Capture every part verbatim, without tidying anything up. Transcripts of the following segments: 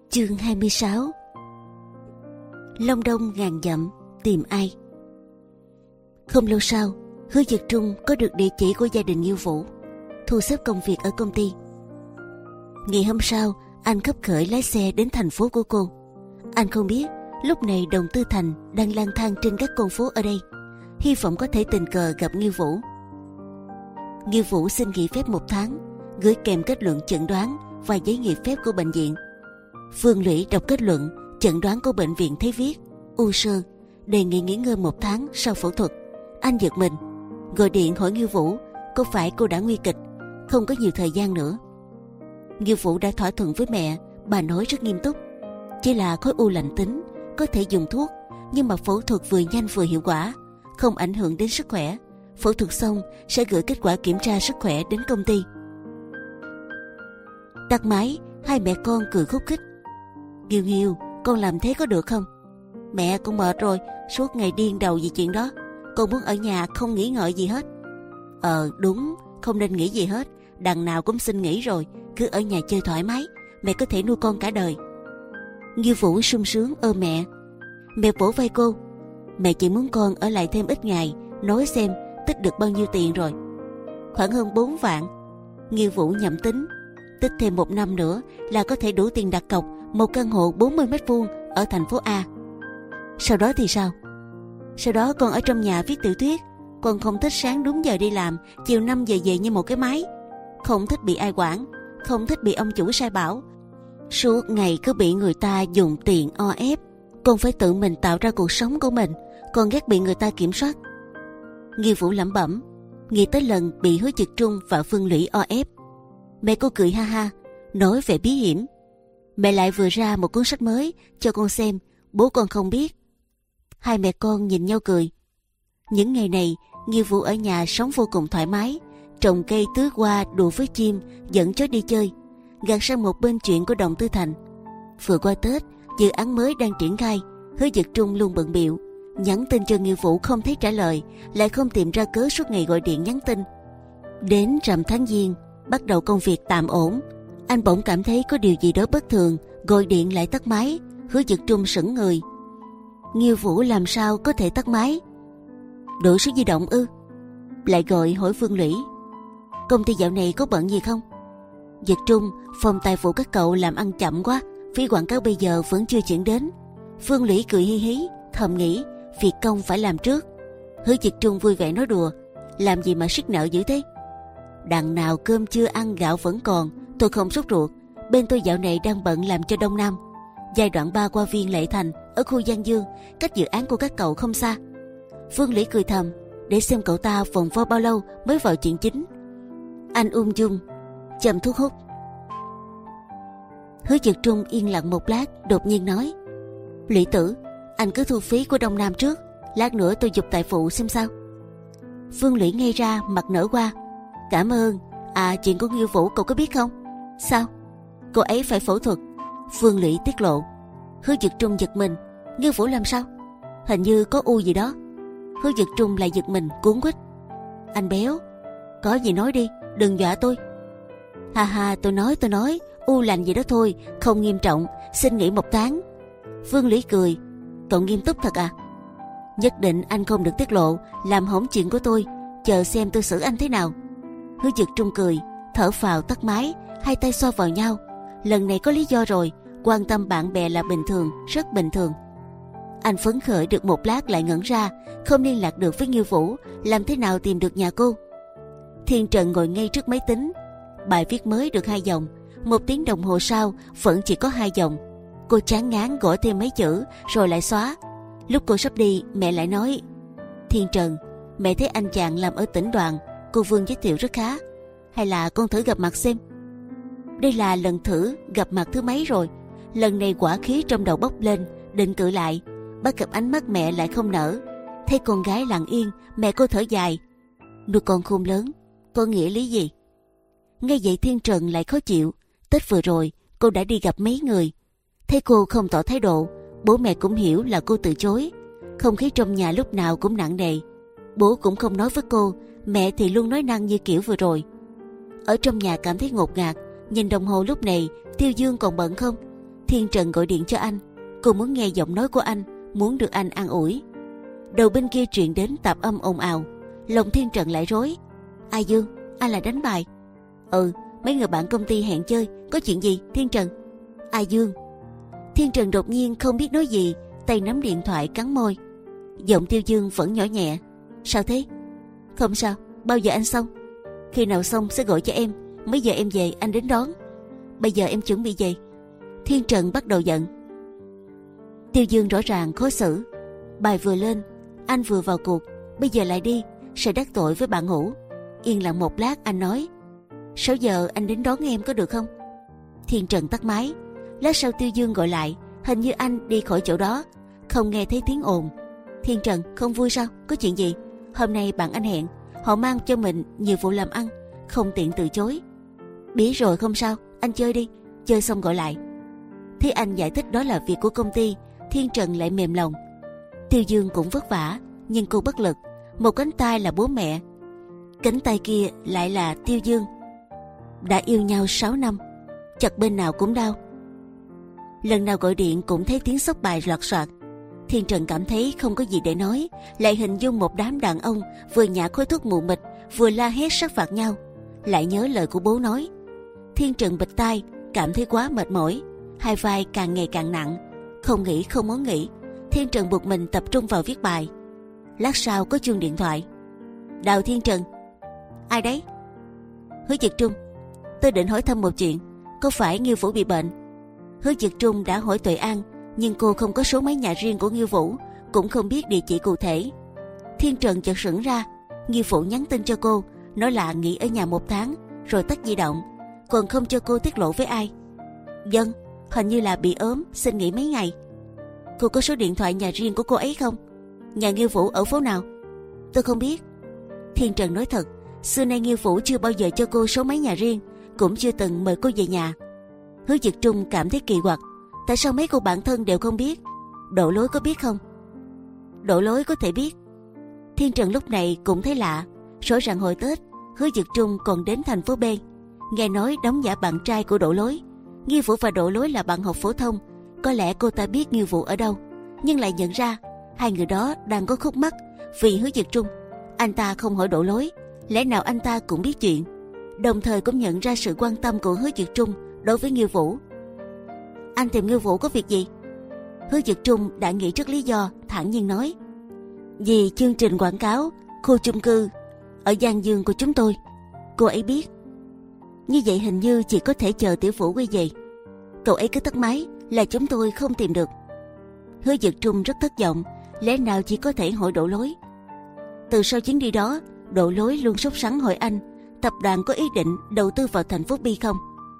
Chương hai mươi sáu. Long Đông ngàn dặm tìm ai. Không lâu sau, Hứa Dực Trung có được địa chỉ của gia đình Nghiêu Vũ, thu xếp công việc ở công ty. Ngày hôm sau, anh khấp khởi lái xe đến thành phố của cô. Anh không biết lúc này Đồng Tư Thành đang lang thang trên các con phố ở đây, hy vọng có thể tình cờ gặp Nghiêu Vũ. Nghiêu Vũ xin nghỉ phép một tháng, gửi kèm kết luận chẩn đoán và giấy nghỉ phép của bệnh viện. Phương Lũy đọc kết luận chẩn đoán của bệnh viện thấy viết u sơ, đề nghị nghỉ ngơi một tháng sau phẫu thuật. Anh giật mình, gọi điện hỏi Nghiêu Vũ có phải cô đã nguy kịch, không có nhiều thời gian nữa. Nghiêu Vũ đã thỏa thuận với mẹ, bà nói rất nghiêm túc, chỉ là khối u lành tính, có thể dùng thuốc, nhưng mà phẫu thuật vừa nhanh vừa hiệu quả, không ảnh hưởng đến sức khỏe. Phẫu thuật xong sẽ gửi kết quả kiểm tra sức khỏe đến công ty. Tắt máy, hai mẹ con cười khúc khích. Nghiêu Nghiêu, con làm thế có được không? Mẹ con mệt rồi, suốt ngày điên đầu vì chuyện đó. Con muốn ở nhà không nghĩ ngợi gì hết. Ờ đúng, không nên nghĩ gì hết. Đằng nào cũng xin nghỉ rồi, cứ ở nhà chơi thoải mái. Mẹ có thể nuôi con cả đời. Nghiêu Vũ sung sướng ôm mẹ. Mẹ vỗ vai cô. Mẹ chỉ muốn con ở lại thêm ít ngày, nói xem tích được bao nhiêu tiền rồi. Khoảng hơn bốn vạn. Nghiêu Vũ nhẩm tính, tích thêm một năm nữa là có thể đủ tiền đặt cọc một căn hộ bốn mươi mét vuông ở thành phố A. Sau đó thì sao? Sau đó con ở trong nhà viết tiểu thuyết. Con không thích sáng đúng giờ đi làm, chiều năm giờ về như một cái máy. Không thích bị ai quản, không thích bị ông chủ sai bảo. Suốt ngày cứ bị người ta dùng tiền o ép. Con phải tự mình tạo ra cuộc sống của mình. Con ghét bị người ta kiểm soát. Nghiêu Vũ lẩm bẩm, nghĩ tới lần bị Hứa Dực Trung và Phương Lũy o ép. Mẹ cô cười ha ha, nói về bí hiểm. Mẹ lại vừa ra một cuốn sách mới cho con xem, bố con không biết. Hai mẹ con nhìn nhau cười. Những ngày này, Nghiêu Vũ ở nhà sống vô cùng thoải mái, trồng cây, tưới hoa, đùa với chim, dẫn chó đi chơi, gạt sang một bên chuyện của Đồng Tư Thành. Vừa qua Tết, dự án mới đang triển khai, Hứa Dực Trung luôn bận bịu, nhắn tin cho Nghiêu Vũ không thấy trả lời, lại không tìm ra cớ suốt ngày gọi điện nhắn tin. Đến rằm tháng Giêng, bắt đầu công việc tạm ổn, anh bỗng cảm thấy có điều gì đó bất thường, gọi điện lại tắt máy. Hứa Dực Trung sững người. Nghiêu Vũ làm sao có thể tắt máy? Đổi số di động ư? Lại gọi hỏi Phương Lũy. Công ty dạo này có bận gì không? Dực Trung, phòng tài vụ các cậu làm ăn chậm quá, phí quảng cáo bây giờ vẫn chưa chuyển đến. Phương Lũy cười hi hí, thầm nghĩ việc công phải làm trước. Hứa Dực Trung vui vẻ nói đùa, làm gì mà siết nợ dữ thế? Đằng nào cơm chưa ăn gạo vẫn còn, tôi không sốt ruột. Bên tôi dạo này đang bận làm cho Đông Nam, giai đoạn ba qua viên Lệ Thành ở khu Giang Dương, cách dự án của các cậu không xa. Phương Lũy cười thầm, để xem cậu ta vòng vo bao lâu mới vào chuyện chính. Anh ung dung châm thuốc hút. Hứa Dực Trung yên lặng một lát, đột nhiên nói, Lũy tử, anh cứ thu phí của Đông Nam trước, lát nữa tôi giục tài phụ xem sao. Phương Lũy ngây ra, mặt nở qua. Cảm ơn. À, chuyện của Nghiêu Vũ cậu có biết không? Sao? Cô ấy phải phẫu thuật, Phương Lũy tiết lộ. Hứa Dực Trung giật mình. Nghiêu Vũ làm sao? Hình như có u gì đó. Hứa Dực Trung lại giật mình cuốn quýt. Anh béo, có gì nói đi, đừng dọa tôi. Ha ha, tôi nói tôi nói u lành gì đó thôi, không nghiêm trọng, xin nghỉ một tháng. Phương Lũy cười. Cậu nghiêm túc thật à? Nhất định anh không được tiết lộ, làm hỏng chuyện của tôi, chờ xem tôi xử anh thế nào. Hứa Dực Trung cười, thở phào tắt máy, hai tay xoa vào nhau. Lần này có lý do rồi, quan tâm bạn bè là bình thường, rất bình thường. Anh phấn khởi được một lát lại ngẩn ra, không liên lạc được với Nghiêu Vũ, làm thế nào tìm được nhà cô? Thiên Trần ngồi ngay trước máy tính, bài viết mới được hai dòng, một tiếng đồng hồ sau vẫn chỉ có hai dòng. Cô chán ngán gõ thêm mấy chữ rồi lại xóa. Lúc cô sắp đi, mẹ lại nói, Thiên Trần, mẹ thấy anh chàng làm ở tỉnh đoàn, cô Vương giới thiệu rất khá, hay là con thử gặp mặt xem. Đây là lần thử gặp mặt thứ mấy rồi, lần này quả khí trong đầu bốc lên, định cự lại, bắt gặp ánh mắt mẹ lại không nở. Thấy con gái lặng yên, mẹ cô thở dài, nuôi con khôn lớn, có nghĩa lý gì? Ngay vậy Thiên Trần lại khó chịu. Tết vừa rồi cô đã đi gặp mấy người, thấy cô không tỏ thái độ, bố mẹ cũng hiểu là cô từ chối. Không khí trong nhà lúc nào cũng nặng nề. Bố cũng không nói với cô, mẹ thì luôn nói năng như kiểu vừa rồi. Ở trong nhà cảm thấy ngột ngạt, nhìn đồng hồ lúc này Tiêu Dương còn bận không? Thiên Trần gọi điện cho anh, cô muốn nghe giọng nói của anh, muốn được anh an ủi. Đầu bên kia truyền đến tạp âm ồn ào, lòng Thiên Trần lại rối. A Dương, anh là đánh bài? Ừ, mấy người bạn công ty hẹn chơi, có chuyện gì Thiên Trần? A Dương. Thiên Trần đột nhiên không biết nói gì, tay nắm điện thoại cắn môi. Giọng Tiêu Dương vẫn nhỏ nhẹ. Sao thế? Không sao, bao giờ anh xong? Khi nào xong sẽ gọi cho em, mấy giờ em về anh đến đón. Bây giờ em chuẩn bị về. Thiên Trần bắt đầu giận. Tiêu Dương rõ ràng khó xử. Bài vừa lên, anh vừa vào cuộc, bây giờ lại đi, sẽ đắc tội với bạn ngủ. Yên lặng một lát anh nói, sáu giờ anh đến đón em có được không? Thiên Trần tắt máy. Lát sau Tiêu Dương gọi lại, hình như anh đi khỏi chỗ đó, không nghe thấy tiếng ồn. Thiên Trần không vui sao? Có chuyện gì? Hôm nay bạn anh hẹn, họ mang cho mình nhiều vụ làm ăn, không tiện từ chối. Biết rồi không sao, anh chơi đi, chơi xong gọi lại. Thế anh giải thích đó là việc của công ty, Thiên Trần lại mềm lòng. Tiêu Dương cũng vất vả, nhưng cô bất lực. Một cánh tay là bố mẹ, cánh tay kia lại là Tiêu Dương. Đã yêu nhau sáu năm, chặt bên nào cũng đau. Lần nào gọi điện cũng thấy tiếng sóc bài loạt soạt. Thiên Trần cảm thấy không có gì để nói, lại hình dung một đám đàn ông vừa nhả khói thuốc mù mịt, vừa la hét sát phạt nhau. Lại nhớ lời của bố nói. Thiên Trần bịt tai, cảm thấy quá mệt mỏi, hai vai càng ngày càng nặng, không nghĩ không muốn nghĩ. Thiên Trần buộc mình tập trung vào viết bài. Lát sau có chuông điện thoại. Đào Thiên Trần. Ai đấy? Hứa Dực Trung. Tôi định hỏi thăm một chuyện, có phải Nghiêu Vũ bị bệnh? Hứa Dực Trung đã hỏi Tuệ An, nhưng cô không có số máy nhà riêng của Nghiêu Vũ, cũng không biết địa chỉ cụ thể. Thiên Trần chợt sững ra. Nghiêu Vũ nhắn tin cho cô, nói là nghỉ ở nhà một tháng, rồi tắt di động, còn không cho cô tiết lộ với ai. Dân, hình như là bị ốm, xin nghỉ mấy ngày. Cô có số điện thoại nhà riêng của cô ấy không? Nhà Nghiêu Vũ ở phố nào? Tôi không biết. Thiên Trần nói thật, xưa nay Nghiêu Vũ chưa bao giờ cho cô số máy nhà riêng, cũng chưa từng mời cô về nhà. Hứa Dực Trung cảm thấy kỳ quặc, tại sao mấy cô bạn thân đều không biết? Độ Lối có biết không? Độ Lối có thể biết. Thiên Trần lúc này cũng thấy lạ, rõ ràng hồi Tết Hứa Dực Trung còn đến thành phố B, nghe nói đóng giả bạn trai của Độ Lối. Nghiêu Vũ và Độ Lối là bạn học phổ thông, có lẽ cô ta biết Nghiêu Vũ ở đâu, nhưng lại nhận ra hai người đó đang có khúc mắc vì Hứa Dực Trung. Anh ta không hỏi Độ Lối, lẽ nào anh ta cũng biết chuyện, đồng thời cũng nhận ra sự quan tâm của Hứa Dực Trung đối với Nghiêu Vũ. Anh tìm Nghiêu Vũ có việc gì? Hứa Dực Trung đã nghĩ trước lý do, thản nhiên nói, vì chương trình quảng cáo khu chung cư ở Giang Dương của chúng tôi, cô ấy biết. Như vậy hình như chỉ có thể chờ Tiểu Vũ quay về. Cậu ấy cứ tắt máy là chúng tôi không tìm được. Hứa Dực Trung rất thất vọng, lẽ nào chỉ có thể hỏi Độ Lối. Từ sau chuyến đi đó, Độ Lối luôn sốt sắng hỏi anh tập đoàn có ý định đầu tư vào thành phố B không,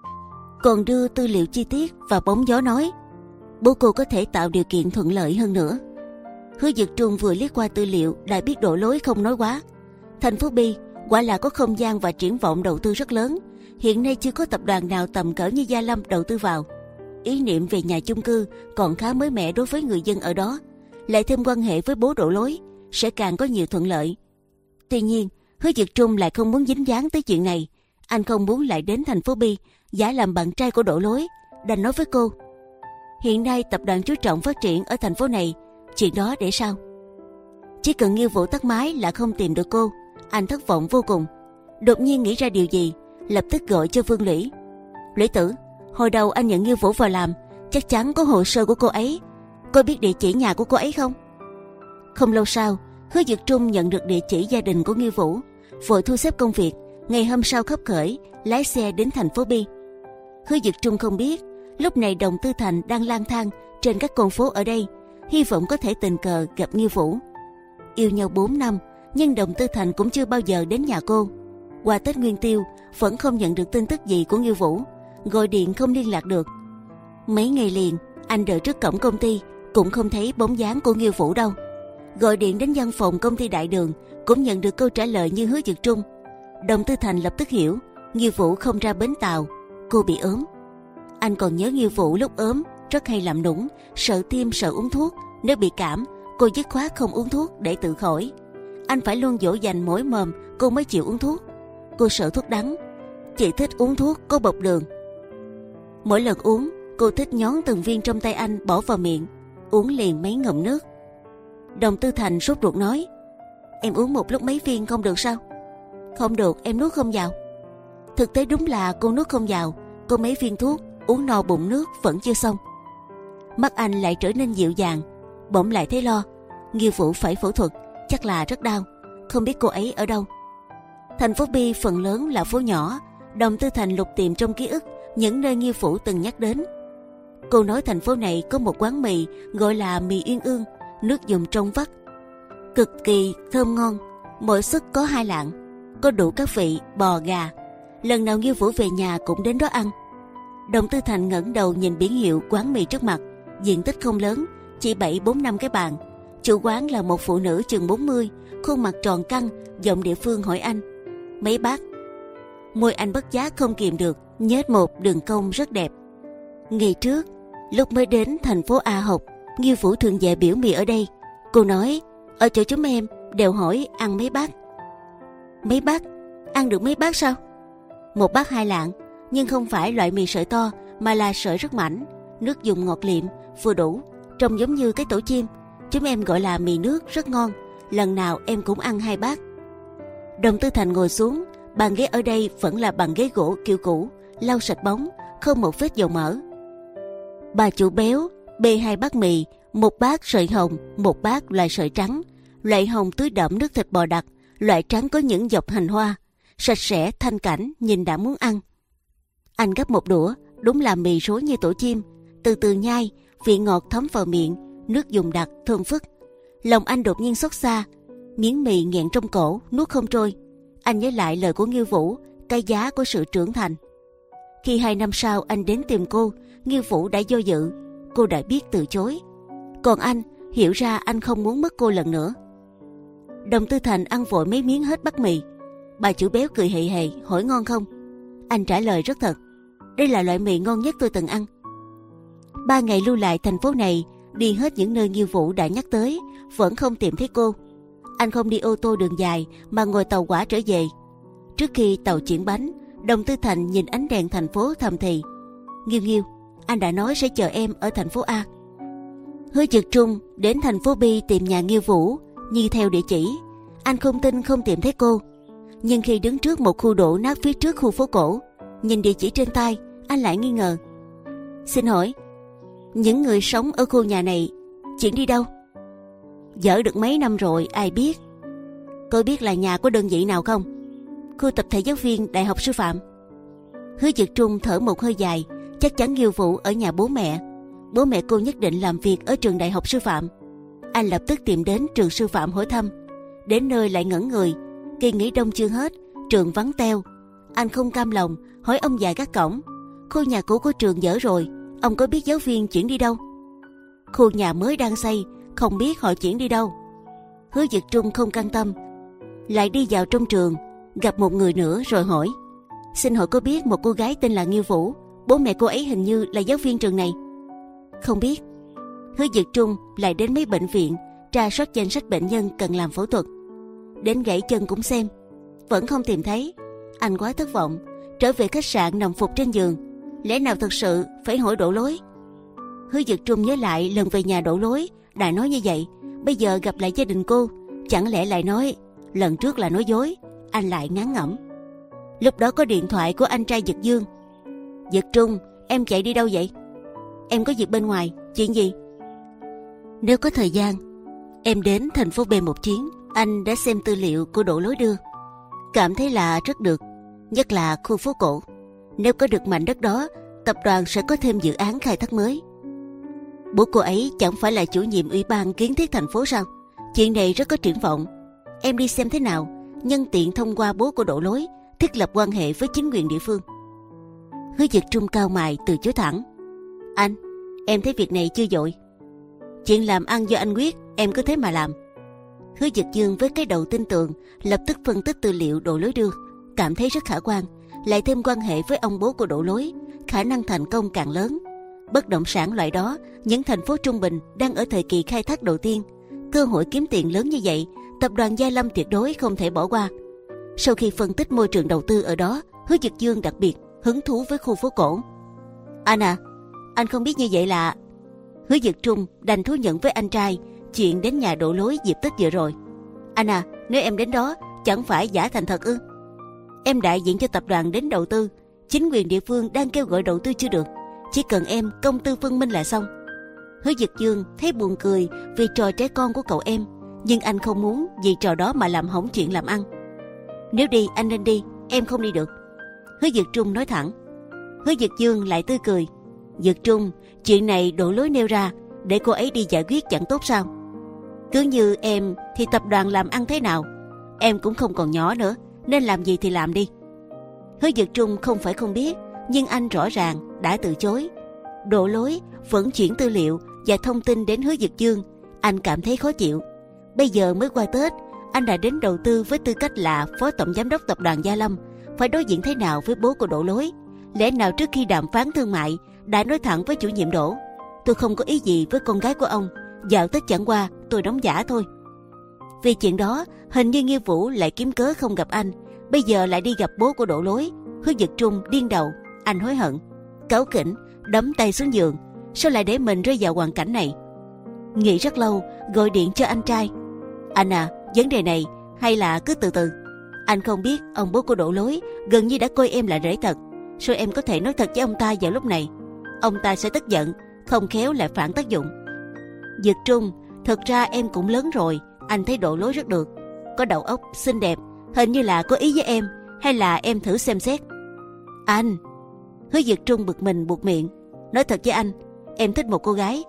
còn đưa tư liệu chi tiết và bóng gió nói bố cô có thể tạo điều kiện thuận lợi hơn nữa. Hứa Dực Trung vừa liếc qua tư liệu đã biết Độ Lối không nói quá. Thành phố B quả là có không gian và triển vọng đầu tư rất lớn, hiện nay chưa có tập đoàn nào tầm cỡ như Gia Lâm đầu tư vào. Ý niệm về nhà chung cư còn khá mới mẻ đối với người dân ở đó, lại thêm quan hệ với bố Độ Lối sẽ càng có nhiều thuận lợi. Tuy nhiên Hứa Dực Trung lại không muốn dính dáng tới chuyện này. Anh không muốn lại đến thành phố B giả làm bạn trai của Độ Lối, đành nói với cô, hiện nay tập đoàn chú trọng phát triển ở thành phố này, chuyện đó để sau. Chỉ cần Nghiêu Vũ tắt máy là không tìm được cô. Anh thất vọng vô cùng, đột nhiên nghĩ ra điều gì, lập tức gọi cho Vương Lũy. Lũy tử, hồi đầu anh nhận Nghiêu Vũ vào làm, chắc chắn có hồ sơ của cô ấy, cô biết địa chỉ nhà của cô ấy không? Không lâu sau, Hứa Dực Trung nhận được địa chỉ gia đình của Nghiêu Vũ, vội thu xếp công việc, ngày hôm sau khấp khởi lái xe đến thành phố B. Hứa Dực Trung không biết lúc này Đồng Tư Thành đang lang thang trên các con phố ở đây, hy vọng có thể tình cờ gặp Nghiêu Vũ. Yêu nhau bốn năm, nhưng Đồng Tư Thành cũng chưa bao giờ đến nhà cô. Qua Tết Nguyên Tiêu vẫn không nhận được tin tức gì của Nghiêu Vũ, gọi điện không liên lạc được. Mấy ngày liền anh đợi trước cổng công ty cũng không thấy bóng dáng của Nghiêu Vũ đâu. Gọi điện đến văn phòng công ty Đại Đường cũng nhận được câu trả lời như Hứa Dực Trung. Đồng Tư Thành lập tức hiểu Nghiêu Vũ không ra bến tàu, cô bị ốm. Anh còn nhớ Nghiêu Vũ lúc ốm rất hay làm nũng, sợ tim sợ uống thuốc. Nếu bị cảm, cô dứt khoát không uống thuốc để tự khỏi. Anh phải luôn dỗ dành mỗi mồm cô mới chịu uống thuốc. Cô sợ thuốc đắng, chỉ thích uống thuốc có bột đường. Mỗi lần uống Cô thích nhón từng viên trong tay anh bỏ vào miệng, uống liền mấy ngụm nước. Đồng Tư Thành sốt ruột nói: Em uống một lúc mấy viên không được sao? Không được, em nuốt không vào. Thực tế đúng là cô nuốt không vào. Cô mấy viên thuốc, uống no bụng nước vẫn chưa xong. Mắt anh lại trở nên dịu dàng, bỗng lại thấy lo. Nghiêu Vũ phải phẫu thuật, chắc là rất đau. Không biết cô ấy ở đâu. Thành phố Bi phần lớn là phố nhỏ. Đồng Tư Thành lục tìm trong ký ức những nơi Nghiêu Vũ từng nhắc đến. Cô nói thành phố này có một quán mì gọi là mì Uyên Ương, nước dùng trong vắt, cực kỳ thơm ngon. Mỗi suất có hai lạng, có đủ các vị bò gà. Lần nào Nghiêu Vũ về nhà cũng đến đó ăn. Đồng Tư Thành ngẩng đầu nhìn biển hiệu quán mì trước mặt. Diện tích không lớn, chỉ bảy bốn năm cái bàn. Chủ quán là một phụ nữ chừng bốn mươi, khuôn mặt tròn căng, giọng địa phương hỏi anh: Mấy bát? Môi anh bất giác không kìm được nhếch một đường cong rất đẹp. Ngày trước lúc mới đến thành phố A học, Nghiêu Vũ thường về biểu mì ở đây. Cô nói ở chỗ chúng em đều hỏi ăn mấy bát. Mấy bát? Ăn được mấy bát sao? Một bát hai lạng, nhưng không phải loại mì sợi to, mà là sợi rất mảnh, nước dùng ngọt liệm, vừa đủ, trông giống như cái tổ chim. Chúng em gọi là mì nước, rất ngon. Lần nào em cũng ăn hai bát. Đồng Tư Thành ngồi xuống. Bàn ghế ở đây vẫn là bàn ghế gỗ kiểu cũ, lau sạch bóng, không một vết dầu mỡ. Bà chủ béo bê hai bát mì, một bát sợi hồng, một bát loại sợi trắng. Loại hồng tưới đẫm nước thịt bò đặc, loại trắng có những dọc hành hoa, sạch sẽ thanh cảnh, nhìn đã muốn ăn. Anh gắp một đũa, đúng là mì rối như tổ chim, từ từ nhai, vị ngọt thấm vào miệng, nước dùng đặc thơm phức. Lòng anh đột nhiên xót xa, miếng mì nghẹn trong cổ, nuốt không trôi. Anh nhớ lại lời của Nghiêu Vũ, cái giá của sự trưởng thành. Khi hai năm sau anh đến tìm cô, Nghiêu Vũ đã do dự, cô đã biết từ chối. Còn anh hiểu ra anh không muốn mất cô lần nữa. Đồng Tư Thành ăn vội mấy miếng hết bát mì. Bà chủ béo cười hề hề hỏi ngon không. Anh trả lời rất thật: Đây là loại mì ngon nhất tôi từng ăn. Ba ngày lưu lại thành phố này, đi hết những nơi Nghiêu Vũ đã nhắc tới, vẫn không tìm thấy cô. Anh không đi ô tô đường dài mà ngồi tàu hỏa trở về. Trước khi tàu chuyển bánh, Đồng Tư Thành nhìn ánh đèn thành phố thầm thì: Nghiêu Nghiêu, anh đã nói sẽ chờ em ở thành phố A. Hứa Dực Trung đến thành phố B tìm nhà Nghiêu Vũ như theo địa chỉ. Anh không tin không tìm thấy cô. Nhưng khi đứng trước một khu đổ nát phía trước khu phố cổ, nhìn địa chỉ trên tay, anh lại nghi ngờ. Xin hỏi, những người sống ở khu nhà này chuyển đi đâu? Dỡ được mấy năm rồi ai biết. Cô biết là nhà của đơn vị nào không? Khu tập thể giáo viên Đại học Sư phạm. Hứa Dực Trung thở một hơi dài. Chắc chắn Nghiêu Vũ ở nhà bố mẹ. Bố mẹ cô nhất định làm việc ở trường Đại học Sư phạm. Anh lập tức tìm đến trường sư phạm hỏi thăm. Đến nơi lại ngẩn người. Kỳ nghỉ đông chưa hết, trường vắng teo. Anh không cam lòng hỏi ông già gác cổng: Khu nhà cũ của trường dỡ rồi, ông có biết giáo viên chuyển đi đâu? Khu nhà mới đang xây, không biết họ chuyển đi đâu. Hứa Dực Trung không cam tâm, lại đi vào trong trường, gặp một người nữa rồi hỏi: Xin hỏi có biết một cô gái tên là Nghiêu Vũ, bố mẹ cô ấy hình như là giáo viên trường này? Không biết. Hứa Dực Trung lại đến mấy bệnh viện, tra soát danh sách bệnh nhân cần làm phẫu thuật. Đến gãy chân cũng xem, vẫn không tìm thấy. Anh quá thất vọng, trở về khách sạn nằm phục trên giường. Lẽ nào thật sự phải hỏi Đỗ Lối? Hứa Dực Trung nhớ lại lần về nhà Đỗ Lối đã nói như vậy. Bây giờ gặp lại gia đình cô, chẳng lẽ lại nói lần trước là nói dối? Anh lại ngán ngẩm. Lúc đó có điện thoại của anh trai Dực Dương. Dực Trung, em chạy đi đâu vậy? Em có việc bên ngoài. Chuyện gì? Nếu có thời gian, em đến thành phố B một chuyến. Anh đã xem tư liệu của Đỗ Lối đưa, cảm thấy là rất được, nhất là khu phố cổ. Nếu có được mảnh đất đó, tập đoàn sẽ có thêm dự án khai thác mới. Bố cô ấy chẳng phải là chủ nhiệm ủy ban kiến thiết thành phố sao? Chuyện này rất có triển vọng. Em đi xem thế nào, nhân tiện thông qua bố của Đỗ Lối thiết lập quan hệ với chính quyền địa phương. Hứa Dực Trung cao mày từ chối thẳng. Anh, em thấy việc này chưa vội. Chuyện làm ăn do anh quyết, em cứ thế mà làm. Hứa Dực Dương với cái đầu tin tưởng lập tức phân tích tư liệu Đỗ Lối đưa, cảm thấy rất khả quan. Lại thêm quan hệ với ông bố của Đỗ Lối, khả năng thành công càng lớn. Bất động sản loại đó, những thành phố trung bình đang ở thời kỳ khai thác đầu tiên, cơ hội kiếm tiền lớn như vậy, tập đoàn Gia Lâm tuyệt đối không thể bỏ qua. Sau khi phân tích môi trường đầu tư ở đó, Hứa Dực Dương đặc biệt hứng thú với khu phố cổ. Anh à, Anh không biết như vậy là... Hứa Dực Trung đành thú nhận với anh trai chuyện đến nhà Đỗ Lối dịp Tết vừa rồi. Anh à, nếu em đến đó chẳng phải giả thành thật ư? Em đại diện cho tập đoàn đến đầu tư, chính quyền địa phương đang kêu gọi đầu tư chưa được, chỉ cần em công tư phân minh là xong. Hứa Dực Dương thấy buồn cười vì trò trẻ con của cậu em, nhưng anh không muốn vì trò đó mà làm hỏng chuyện làm ăn. Nếu đi anh nên đi, em không đi được. Hứa Dực Trung nói thẳng. Hứa Dực Dương lại tươi cười. Dực Trung, chuyện này Đỗ Lối nêu ra để cô ấy đi giải quyết chẳng tốt sao? Cứ như em thì tập đoàn làm ăn thế nào? Em cũng không còn nhỏ nữa, nên làm gì thì làm đi. Hứa Dực Trung không phải không biết, nhưng anh rõ ràng đã từ chối. Đỗ Lối vẫn chuyển tư liệu và thông tin đến Hứa Dực Dương. Anh cảm thấy khó chịu. Bây giờ mới qua Tết, anh đã đến đầu tư với tư cách là phó tổng giám đốc tập đoàn Gia Lâm, phải đối diện thế nào với bố của Đỗ Lối? Lẽ nào trước khi đàm phán thương mại đã nói thẳng với chủ nhiệm Đỗ: tôi không có ý gì với con gái của ông, dạo Tết chẳng qua tôi đóng giả thôi. Vì chuyện đó, hình như Nghiêu Vũ lại kiếm cớ không gặp anh, bây giờ lại đi gặp bố của Đỗ Lối. Hứa Dực Trung điên đầu, anh hối hận, cáu kỉnh, đấm tay xuống giường. Sao lại để mình rơi vào hoàn cảnh này? Nghĩ rất lâu, gọi điện cho anh trai. Anh à, vấn đề này hay là cứ từ từ. Anh không biết ông bố của Đỗ Lối gần như đã coi em là rễ thật. Sao em có thể nói thật với ông ta vào lúc này? Ông ta sẽ tức giận, không khéo lại phản tác dụng. Dực Trung, thật ra em cũng lớn rồi. Anh thấy Đỗ Lối rất được, có đầu óc, xinh đẹp, hình như là có ý với em, hay là em thử xem xét. Anh! Hứa Dực Trung bực mình buột miệng. Nói thật với anh, em thích một cô gái.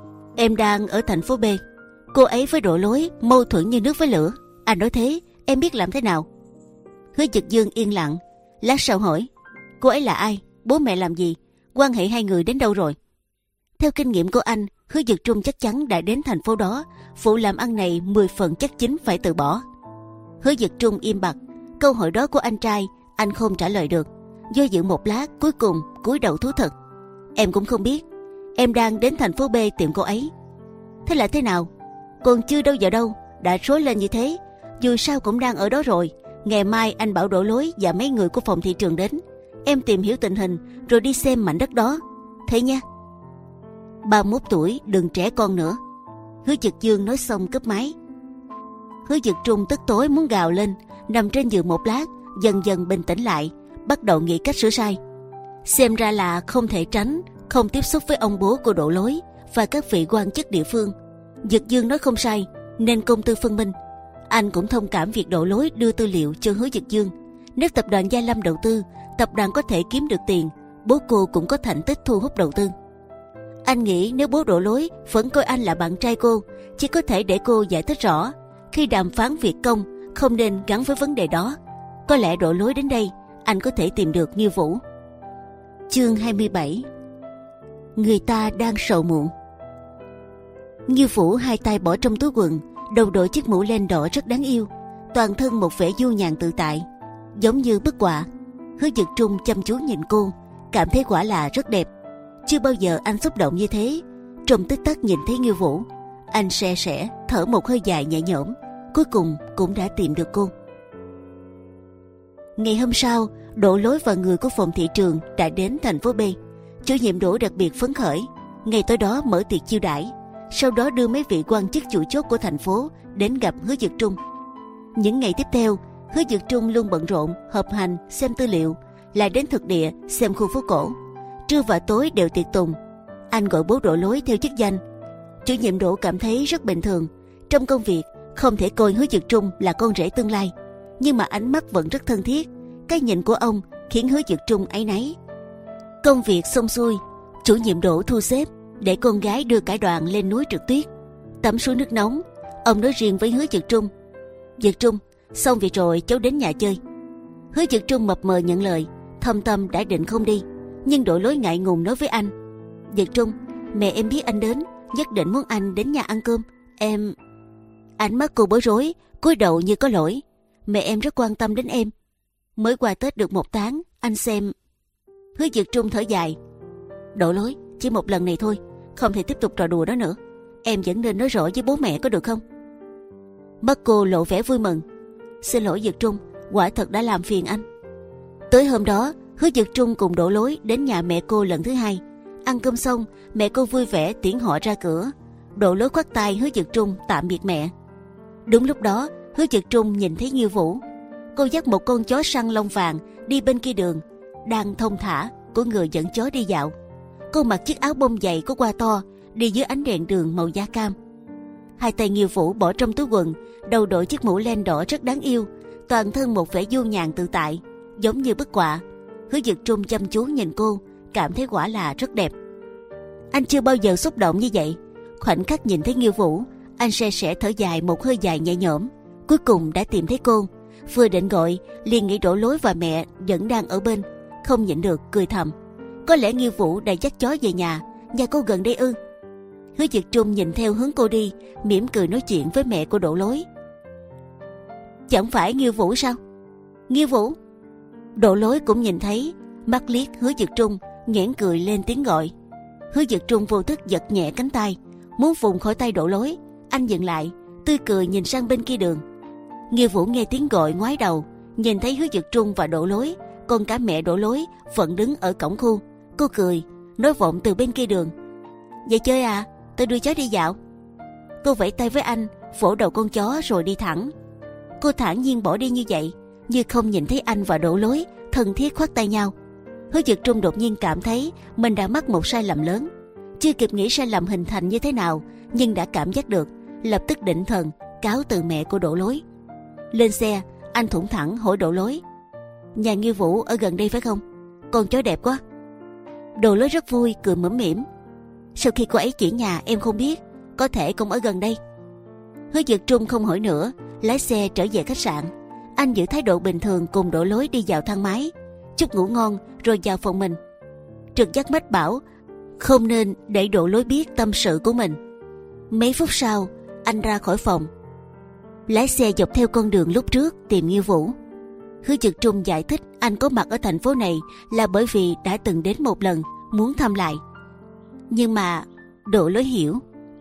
Em đang ở thành phố B. Cô ấy với Đỗ Lối mâu thuẫn như nước với lửa. Anh nói thế, em biết làm thế nào? Hứa Dực Dương yên lặng. Lát sau hỏi: cô ấy là ai? Bố mẹ làm gì? Quan hệ hai người đến đâu rồi? Theo kinh nghiệm của anh, Hứa Dực Trung chắc chắn đã đến thành phố đó. Vụ làm ăn này mười phần chắc chính phải từ bỏ. Hứa Dực Trung im bặt. Câu hỏi đó của anh trai anh không trả lời được. Do dự một lát, cuối cùng cúi đầu thú thật. Em cũng không biết. Em đang đến thành phố B tìm cô ấy. Thế là thế nào? Còn chưa đâu vào đâu đã rối lên như thế. Dù sao cũng đang ở đó rồi. Ngày mai anh bảo Đỗ Lối và mấy người của phòng thị trường đến. Em tìm hiểu tình hình rồi đi xem mảnh đất đó. Thế nha. ba mươi mốt tuổi, đừng trẻ con nữa. Hứa Dực Dương nói xong cúp máy. Hứa Dực Trung tức tối muốn gào lên. Nằm trên giường một lát, dần dần bình tĩnh lại, bắt đầu nghĩ cách sửa sai. Xem ra là không thể tránh không tiếp xúc với ông bố của Đỗ Lối và các vị quan chức địa phương. Dực Dương nói không sai, nên công tư phân minh. Anh cũng thông cảm việc Đỗ Lối đưa tư liệu cho Hứa Dực Dương. Nếu tập đoàn Gia Lâm đầu tư, tập đoàn có thể kiếm được tiền, bố cô cũng có thành tích thu hút đầu tư. Anh nghĩ nếu bố Đỗ Lối vẫn coi anh là bạn trai cô, chỉ có thể để cô giải thích rõ. Khi đàm phán việc công, không nên gắn với vấn đề đó. Có lẽ Đỗ Lối đến đây, anh có thể tìm được Nghiêu Vũ. Chương hai mươi bảy. Người ta đang sầu muộn. Nghiêu Vũ hai tay bỏ trong túi quần, đầu đội chiếc mũ len đỏ rất đáng yêu, toàn thân một vẻ du nhàn tự tại, giống như bức họa. Hứa Dực Trung chăm chú nhìn cô, cảm thấy quả là rất đẹp. Chưa bao giờ anh xúc động như thế. Trong tích tắc nhìn thấy Nghiêu Vũ, anh se sẻ thở một hơi dài nhẹ nhõm, cuối cùng cũng đã tìm được cô. Ngày hôm sau, Đỗ Lối và người của phòng thị trường đã đến thành phố B. Chủ nhiệm Đỗ đặc biệt phấn khởi. Ngày tối đó mở tiệc chiêu đãi, sau đó đưa mấy vị quan chức chủ chốt của thành phố đến gặp Hứa Dực Trung. Những ngày tiếp theo, Hứa Dực Trung luôn bận rộn họp hành, xem tư liệu, lại đến thực địa xem khu phố cổ. Trưa và tối đều tiệc tùng. Anh gọi bố Đỗ Lối theo chức danh. Chủ nhiệm Đỗ cảm thấy rất bình thường. Trong công việc không thể coi Hứa Dực Trung là con rể tương lai, nhưng mà ánh mắt vẫn rất thân thiết. Cái nhìn của ông khiến Hứa Dực Trung áy náy. Công việc xong xuôi, chủ nhiệm Đỗ thu xếp để con gái đưa cả đoàn lên núi trượt tuyết, tắm suối nước nóng. Ông nói riêng với Hứa Dực Trung: Dực Trung, xong việc rồi cháu đến nhà chơi. Hứa Dực Trung mập mờ nhận lời, thâm tâm đã định không đi, nhưng Đỗ Lối ngại ngùng nói với anh: Dực Trung, mẹ em biết anh đến, nhất định muốn anh đến nhà ăn cơm. Em... Ánh mắt cô bối rối, cúi đầu như có lỗi. Mẹ em rất quan tâm đến em. Mới qua Tết được một tháng, anh xem. Hứa Dực Trung thở dài. Đỗ Lối, chỉ một lần này thôi, không thể tiếp tục trò đùa đó nữa. Em vẫn nên nói rõ với bố mẹ có được không? Mắt cô lộ vẻ vui mừng. Xin lỗi Dực Trung, quả thật đã làm phiền anh. Tới hôm đó, Hứa Dực Trung cùng Đỗ Lối đến nhà mẹ cô lần thứ hai. Ăn cơm xong, mẹ cô vui vẻ tiễn họ ra cửa. Độ Lối khoác tay Hứa Dực Trung tạm biệt mẹ. Đúng lúc đó, Hứa Dực Trung nhìn thấy Nghiêu Vũ. Cô dắt một con chó săn lông vàng đi bên kia đường, đang thong thả của người dẫn chó đi dạo. Cô mặc chiếc áo bông dày có qua to, đi dưới ánh đèn đường màu da cam. Hai tay Nghiêu Vũ bỏ trong túi quần, đầu đội chiếc mũ len đỏ rất đáng yêu, toàn thân một vẻ du nhàn tự tại, giống như bức họa. Hứa Dực Trung chăm chú nhìn cô, cảm thấy quả là rất đẹp. Anh chưa bao giờ xúc động như vậy. Khoảnh khắc nhìn thấy Nghiêu Vũ, anh se sẻ thở dài một hơi dài nhẹ nhõm. Cuối cùng đã tìm thấy cô. Vừa định gọi, liền nghĩ Đỗ Lối và mẹ vẫn đang ở bên, không nhịn được cười thầm. Có lẽ Nghiêu Vũ đã dắt chó về nhà. Nhà cô gần đây ư? Hứa Dực Trung nhìn theo hướng cô đi, mỉm cười nói chuyện với mẹ của Đỗ Lối. Chẳng phải Nghiêu Vũ sao? Nghiêu Vũ. Đỗ Lối cũng nhìn thấy, mắt liếc Hứa Dực Trung, nhoẻn cười lên tiếng gọi. Hứa Dực Trung vô thức giật nhẹ cánh tay, muốn vùng khỏi tay Đỗ Lối. Anh dừng lại, tươi cười nhìn sang bên kia đường. Nghiêu Vũ nghe tiếng gọi ngoái đầu, nhìn thấy Hứa Dực Trung và Đỗ Lối, còn cả mẹ Đỗ Lối vẫn đứng ở cổng khu. Cô cười, nói vọng từ bên kia đường. Vậy chơi à? Tôi đưa chó đi dạo. Cô vẫy tay với anh, vỗ đầu con chó rồi đi thẳng. Cô thản nhiên bỏ đi như vậy, như không nhìn thấy anh và Đỗ Lối thân thiết khoác tay nhau. Hứa Dực Trung đột nhiên cảm thấy mình đã mắc một sai lầm lớn. Chưa kịp nghĩ sai lầm hình thành như thế nào, nhưng đã cảm giác được, lập tức định thần cáo từ mẹ của Đỗ Lối. Lên xe, anh thủng thẳng hỏi Đỗ Lối: Nhà Nghiêu Vũ ở gần đây phải không? Con chó đẹp quá. Đỗ Lối rất vui, cười mỉm mỉm. Sau khi cô ấy chỉ nhà em không biết, có thể cũng ở gần đây. Hứa Dực Trung không hỏi nữa, lái xe trở về khách sạn. Anh giữ thái độ bình thường cùng Đỗ Lối đi vào thang máy, chúc ngủ ngon rồi vào phòng mình. Trực giác mách bảo không nên để Đỗ Lối biết tâm sự của mình. Mấy phút sau, anh ra khỏi phòng, lái xe dọc theo con đường lúc trước tìm Nghiêu Vũ. Hứa Dực Trung giải thích anh có mặt ở thành phố này là bởi vì đã từng đến một lần, muốn thăm lại. Nhưng mà Đỗ Lối hiểu.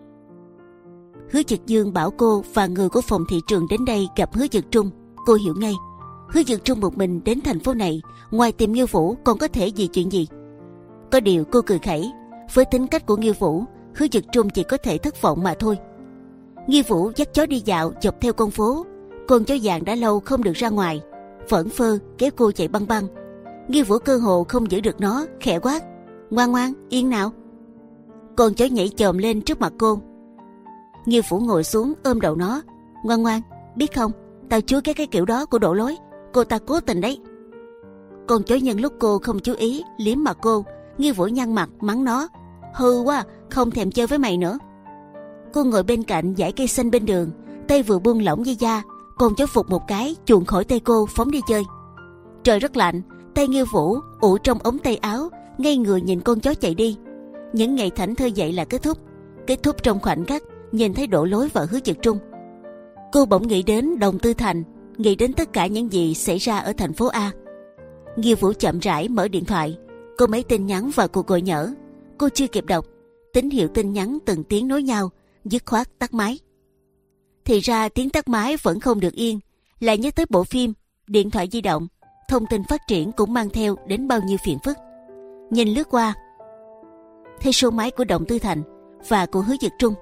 Hứa Dực Dương bảo cô và người của phòng thị trường đến đây gặp Hứa Dực Trung. Cô hiểu ngay. Hứa Dực Trung một mình đến thành phố này, ngoài tìm Nghiêu Vũ còn có thể gì chuyện gì? Có điều cô cười khẩy, với tính cách của Nghiêu Vũ, Hứa Dực Trung chỉ có thể thất vọng mà thôi. Nghiêu Vũ dắt chó đi dạo dọc theo con phố. Con chó vàng đã lâu không được ra ngoài, phẫn phơ kéo cô chạy băng băng. Nghiêu Vũ cơ hồ không giữ được nó, khẽ quát: Ngoan ngoan, yên nào. Con chó nhảy chồm lên trước mặt cô. Nghiêu Vũ ngồi xuống ôm đầu nó: Ngoan ngoan, biết không, tao chúa cái cái kiểu đó của Đỗ Lối, cô ta cố tình đấy. Con chó nhân lúc cô không chú ý liếm mặt cô. Nghiêu Vũ nhăn mặt mắng nó: Hư quá, không thèm chơi với mày nữa. Cô ngồi bên cạnh dãy cây xanh bên đường, tay vừa buông lỏng dây da, con chó phụt một cái chuồn khỏi tay cô phóng đi chơi. Trời rất lạnh, tay Nghiêu Vũ ủ trong ống tay áo, ngây người nhìn con chó chạy đi. Những ngày thảnh thơi vậy là kết thúc, kết thúc trong khoảnh khắc nhìn thấy Đỗ Lối và Hứa Dực Trung. Cô bỗng nghĩ đến Đồng Tư Thành, nghĩ đến tất cả những gì xảy ra ở thành phố A. Nghiêu Vũ chậm rãi mở điện thoại, cô mấy tin nhắn và cuộc gọi nhỡ. Cô chưa kịp đọc, tín hiệu tin nhắn từng tiếng nối nhau, dứt khoát tắt máy. Thì ra tiếng tắt máy vẫn không được yên, lại nhớ tới bộ phim Điện thoại di động, thông tin phát triển cũng mang theo đến bao nhiêu phiền phức. Nhìn lướt qua, thấy số máy của Đồng Tư Thành và của Hứa Dực Trung.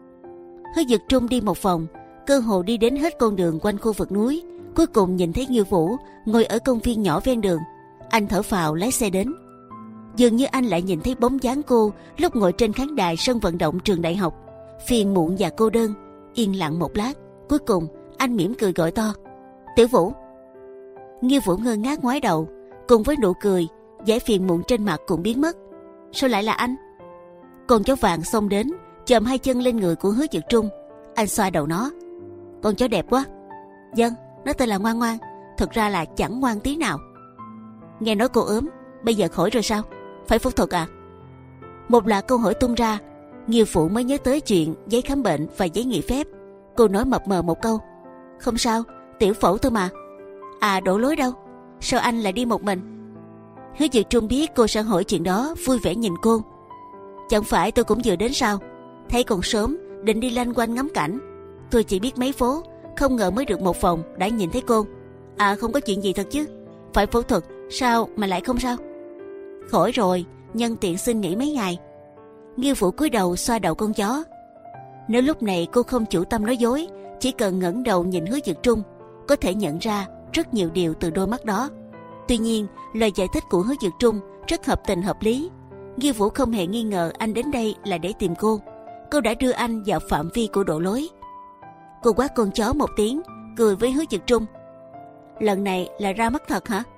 Hứa Dực Trung đi một vòng, cơ hồ đi đến hết con đường quanh khu vực núi, cuối cùng nhìn thấy Nghiêu Vũ ngồi ở công viên nhỏ ven đường. Anh thở phào lái xe đến. Dường như anh lại nhìn thấy bóng dáng cô lúc ngồi trên khán đài sân vận động trường đại học, phiền muộn và cô đơn. Yên lặng một lát, cuối cùng anh mỉm cười gọi to: Tiểu Vũ. Nghiêu Vũ ngơ ngác ngoái đầu, cùng với nụ cười, vẻ phiền muộn trên mặt cũng biến mất. Sao lại là anh? Con chó vàng xông đến, chồm hai chân lên người của Hứa Dực Trung. Anh xoa đầu nó: Con chó đẹp quá. Vâng, nó tên là Ngoan Ngoan, thực ra là chẳng ngoan tí nào. Nghe nói cô ốm, bây giờ khỏi rồi sao? Phải phẫu thuật à? Một loạt câu hỏi tung ra, Nghiêu Vũ mới nhớ tới chuyện giấy khám bệnh và giấy nghỉ phép. Cô nói mập mờ một câu: Không sao, tiểu phẫu thôi mà. À, Đỗ Lối đâu? Sao anh lại đi một mình? Hứa Dực Trung biết cô sẽ hỏi chuyện đó, vui vẻ nhìn cô: Chẳng phải tôi cũng vừa đến sao? Thấy còn sớm, định đi lanh quanh ngắm cảnh. Tôi chỉ biết mấy phố, không ngờ mới được một vòng đã nhìn thấy cô. À, không có chuyện gì thật chứ? Phải phẫu thuật sao mà lại không sao? Khỏi rồi, nhân tiện xin nghỉ mấy ngày. Nghiêu Vũ cúi đầu xoa đầu con chó. Nếu lúc này cô không chủ tâm nói dối, chỉ cần ngẩng đầu nhìn Hứa Dực Trung, có thể nhận ra rất nhiều điều từ đôi mắt đó. Tuy nhiên, lời giải thích của Hứa Dực Trung rất hợp tình hợp lý. Nghiêu Vũ không hề nghi ngờ anh đến đây là để tìm cô. Cô đã đưa anh vào phạm vi của độ lối. Cô quát con chó một tiếng, cười với Hứa Dực Trung. Lần này là ra mắt thật hả?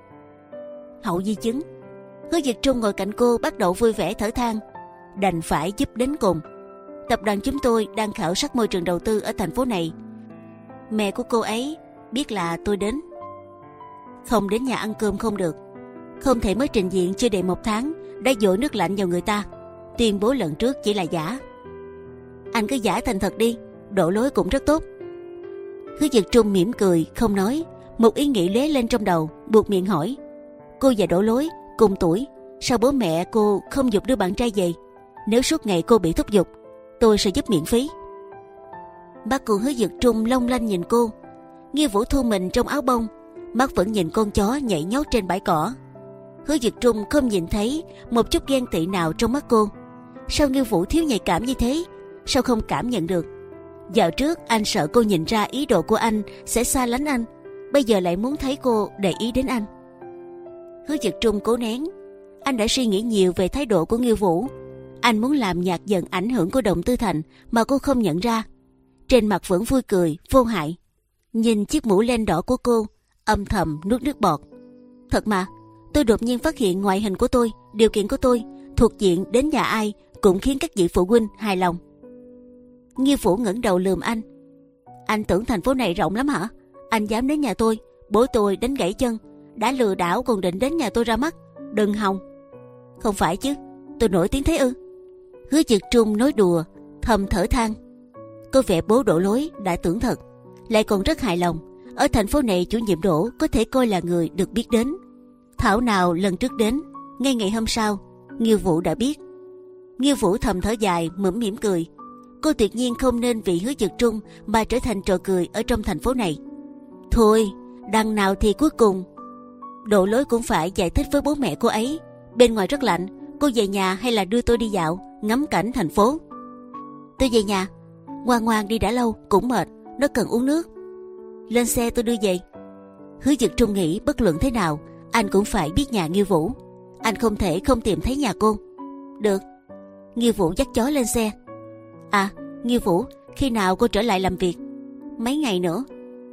Hậu di chứng. Hứa Dực Trung ngồi cạnh cô bắt đầu vui vẻ thở than. Đành phải giúp đến cùng. Tập đoàn chúng tôi đang khảo sát môi trường đầu tư ở thành phố này. Mẹ của cô ấy biết là tôi đến. Không đến nhà ăn cơm không được. Không thể mới trình diện chưa đầy một tháng đã dội nước lạnh vào người ta, tuyên bố lần trước chỉ là giả. Anh cứ giả thành thật đi, độ lối cũng rất tốt. Hứa Dực Trung mỉm cười không nói. Một ý nghĩ lóe lên trong đầu, buộc miệng hỏi. Cô và Đỗ Lối cùng tuổi, sao bố mẹ cô không giục đưa bạn trai về? Nếu suốt ngày cô bị thúc giục, tôi sẽ giúp miễn phí. Mắt của Hứa Dực Trung long lanh nhìn cô. Nghiêu Vũ thu mình trong áo bông, mắt vẫn nhìn con chó nhảy nhót trên bãi cỏ. Hứa Dực Trung không nhìn thấy một chút ghen tị nào trong mắt cô. Sao Nghiêu Vũ thiếu nhạy cảm như thế? Sao không cảm nhận được? Dạo trước anh sợ cô nhìn ra ý đồ của anh sẽ xa lánh anh, bây giờ lại muốn thấy cô để ý đến anh. Hứa Dực Trung cố nén. Anh đã suy nghĩ nhiều về thái độ của Nghiêu Vũ. Anh muốn làm nhạt dần ảnh hưởng của Động Tư Thành mà cô không nhận ra. Trên mặt vẫn vui cười vô hại. Nhìn chiếc mũ len đỏ của cô, âm thầm nuốt nước bọt. Thật mà, tôi đột nhiên phát hiện ngoại hình của tôi, điều kiện của tôi, thuộc diện đến nhà ai cũng khiến các vị phụ huynh hài lòng. Nghiêu Vũ ngẩng đầu lườm anh. Anh tưởng thành phố này rộng lắm hả? Anh dám đến nhà tôi, bố tôi đánh gãy chân. Đã lừa đảo còn định đến nhà tôi ra mắt. Đừng hòng. Không phải chứ, tôi nổi tiếng thế ư? Hứa Dực Trung nói đùa, thầm thở than. Có vẻ bố Đỗ Lối đã tưởng thật, lại còn rất hài lòng. Ở thành phố này chủ nhiệm Đỗ có thể coi là người được biết đến. Thảo nào lần trước đến, ngay ngày hôm sau, Nghiêu Vũ đã biết. Nghiêu Vũ thầm thở dài, mỉm mỉm cười. Cô tuyệt nhiên không nên vì Hứa Dực Trung mà trở thành trò cười ở trong thành phố này. Thôi, đằng nào thì cuối cùng Đỗ Lối cũng phải giải thích với bố mẹ cô ấy. Bên ngoài rất lạnh, cô về nhà hay là đưa tôi đi dạo, ngắm cảnh thành phố? Tôi về nhà. Ngoan ngoan đi, đã lâu, cũng mệt, nó cần uống nước. Lên xe tôi đưa về. Hứa Dực Trung nghĩ bất luận thế nào, anh cũng phải biết nhà Nghiêu Vũ. Anh không thể không tìm thấy nhà cô. Được. Nghiêu Vũ dắt chó lên xe. À, Nghiêu Vũ, khi nào cô trở lại làm việc? Mấy ngày nữa.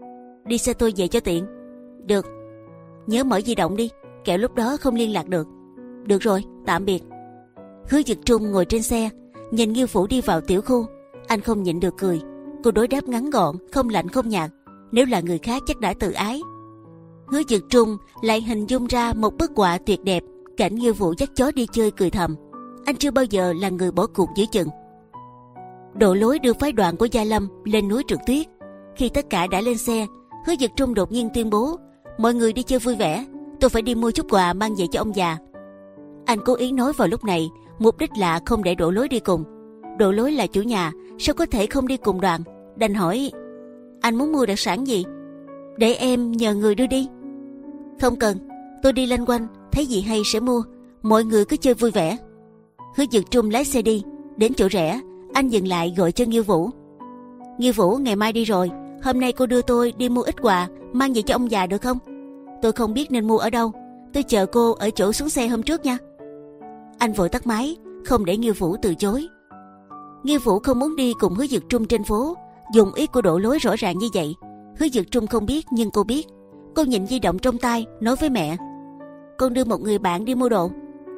Đi xe tôi về cho tiện. Được. Nhớ mở di động đi, kẻo lúc đó không liên lạc được. Được rồi, tạm biệt. Hứa Dực Trung ngồi trên xe, nhìn Nghiêu Vũ đi vào tiểu khu. Anh không nhịn được cười. Cô đối đáp ngắn gọn, không lạnh không nhạt. Nếu là người khác chắc đã tự ái. Hứa Dực Trung lại hình dung ra một bức họa tuyệt đẹp, cảnh Nghiêu Vũ dắt chó đi chơi cười thầm. Anh chưa bao giờ là người bỏ cuộc giữa chừng. Đỗ Lối đưa phái đoàn của Gia Lâm lên núi trượt tuyết. Khi tất cả đã lên xe, Hứa Dực Trung đột nhiên tuyên bố: mọi người đi chơi vui vẻ, tôi phải đi mua chút quà mang về cho ông già. Anh cố ý nói vào lúc này, mục đích là không để Đỗ Lối đi cùng. Đỗ Lối là chủ nhà, sao có thể không đi cùng đoàn? Đành hỏi: anh muốn mua đặc sản gì? Để em nhờ người đưa đi. Không cần, tôi đi loanh quanh, thấy gì hay sẽ mua. Mọi người cứ chơi vui vẻ. Hứa Dực Trung lái xe đi. Đến chỗ rẽ, anh dừng lại gọi cho Nghiêu Vũ. Nghiêu Vũ, ngày mai đi rồi, hôm nay cô đưa tôi đi mua ít quà mang về cho ông già được không? Tôi không biết nên mua ở đâu, tôi chờ cô ở chỗ xuống xe hôm trước nha. Anh vội tắt máy, không để Nghiêu Vũ từ chối. Nghiêu Vũ không muốn đi cùng Hứa Dực Trung trên phố. Dùng ý của Đỗ Lối rõ ràng như vậy, Hứa Dực Trung không biết nhưng cô biết. Cô nhìn di động trong tay, nói với mẹ: con đưa một người bạn đi mua đồ.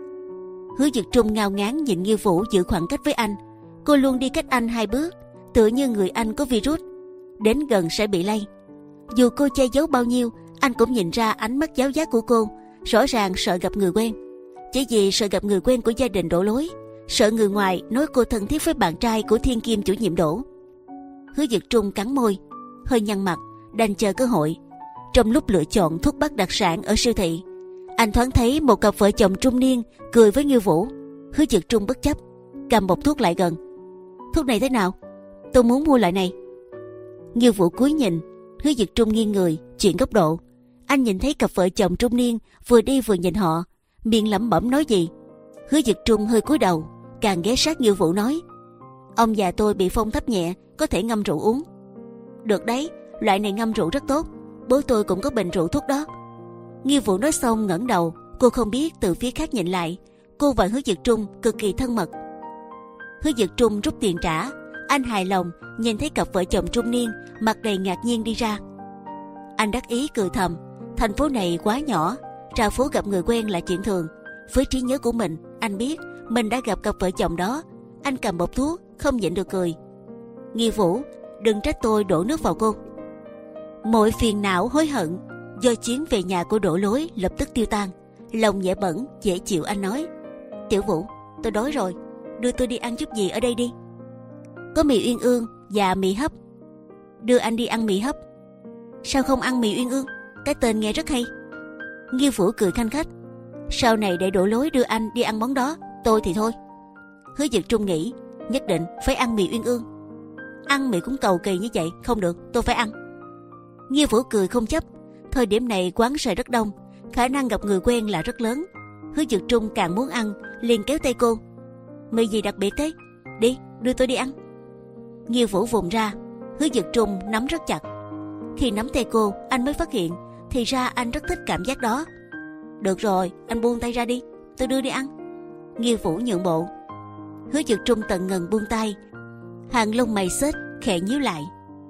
Hứa Dực Trung ngao ngán nhìn Nghiêu Vũ giữ khoảng cách với anh. Cô luôn đi cách anh hai bước, tựa như người anh có virus, đến gần sẽ bị lây. Dù cô che giấu bao nhiêu, anh cũng nhìn ra ánh mắt giáo giác của cô. Rõ ràng sợ gặp người quen. Chỉ vì sợ gặp người quen của gia đình Đỗ Lối, sợ người ngoài nói cô thân thiết với bạn trai của thiên kim chủ nhiệm Đỗ. Hứa Dực Trung cắn môi, hơi nhăn mặt, đành chờ cơ hội. Trong lúc lựa chọn thuốc bắc đặc sản ở siêu thị, anh thoáng thấy một cặp vợ chồng trung niên cười với Nghiêu Vũ. Hứa Dực Trung bất chấp, cầm bọc thuốc lại gần. Thuốc này thế nào? Tôi muốn mua loại này. Nghiêu Vũ cúi nhìn. Hứa Dực Trung nghiêng người, chuyển góc độ. Anh nhìn thấy cặp vợ chồng trung niên vừa đi vừa nhìn họ, miệng lẩm bẩm nói gì. Hứa Dực Trung hơi cúi đầu, càng ghé sát Nghiêu Vũ nói: ông già tôi bị phong thấp nhẹ, có thể ngâm rượu uống. Được đấy, loại này ngâm rượu rất tốt. Bố tôi cũng có bình rượu thuốc đó. Nghiêu Vũ nói xong ngẩng đầu, cô không biết từ phía khác nhìn lại, cô và Hứa Dực Trung cực kỳ thân mật. Hứa Dực Trung rút tiền trả, anh hài lòng nhìn thấy cặp vợ chồng trung niên mặt đầy ngạc nhiên đi ra. Anh đắc ý cười thầm, thành phố này quá nhỏ, ra phố gặp người quen là chuyện thường. Với trí nhớ của mình, anh biết mình đã gặp cặp vợ chồng đó. Anh cầm bọc thuốc, không nhịn được cười. Nghiêu Vũ, đừng trách tôi đổ nước vào cô. Mọi phiền não hối hận do chuyến về nhà của Đỗ Lối lập tức tiêu tan. Lòng nhẹ bẫng dễ chịu, anh nói: Tiểu Vũ, tôi đói rồi, đưa tôi đi ăn chút gì ở đây đi. Có mì Uyên Ương và mì hấp. Đưa anh đi ăn mì hấp. Sao không ăn mì Uyên Ương? Cái tên nghe rất hay. Nghiêu Vũ cười khanh khách. Sau này để Đỗ Lối đưa anh đi ăn món đó, tôi thì thôi. Hứa Dực Trung nghĩ nhất định phải ăn mì Uyên Ương. Ăn mì cũng cầu kỳ như vậy không được, tôi phải ăn. Nghiêu Vũ cười không chấp. Thời điểm này quán sẽ rất đông, khả năng gặp người quen là rất lớn. Hứa Dực Trung càng muốn ăn, liền kéo tay cô: mì gì đặc biệt thế? Đi, đưa tôi đi ăn. Nghiêu Vũ vùng ra, Hứa Dực Trung nắm rất chặt. Khi nắm tay cô, anh mới phát hiện thì ra anh rất thích cảm giác đó. Được rồi, anh buông tay ra đi, tôi đưa đi ăn. Nghiêu Vũ nhượng bộ. Hứa Dực Trung tận ngần buông tay, hàng lông mày xếch khẽ nhíu lại.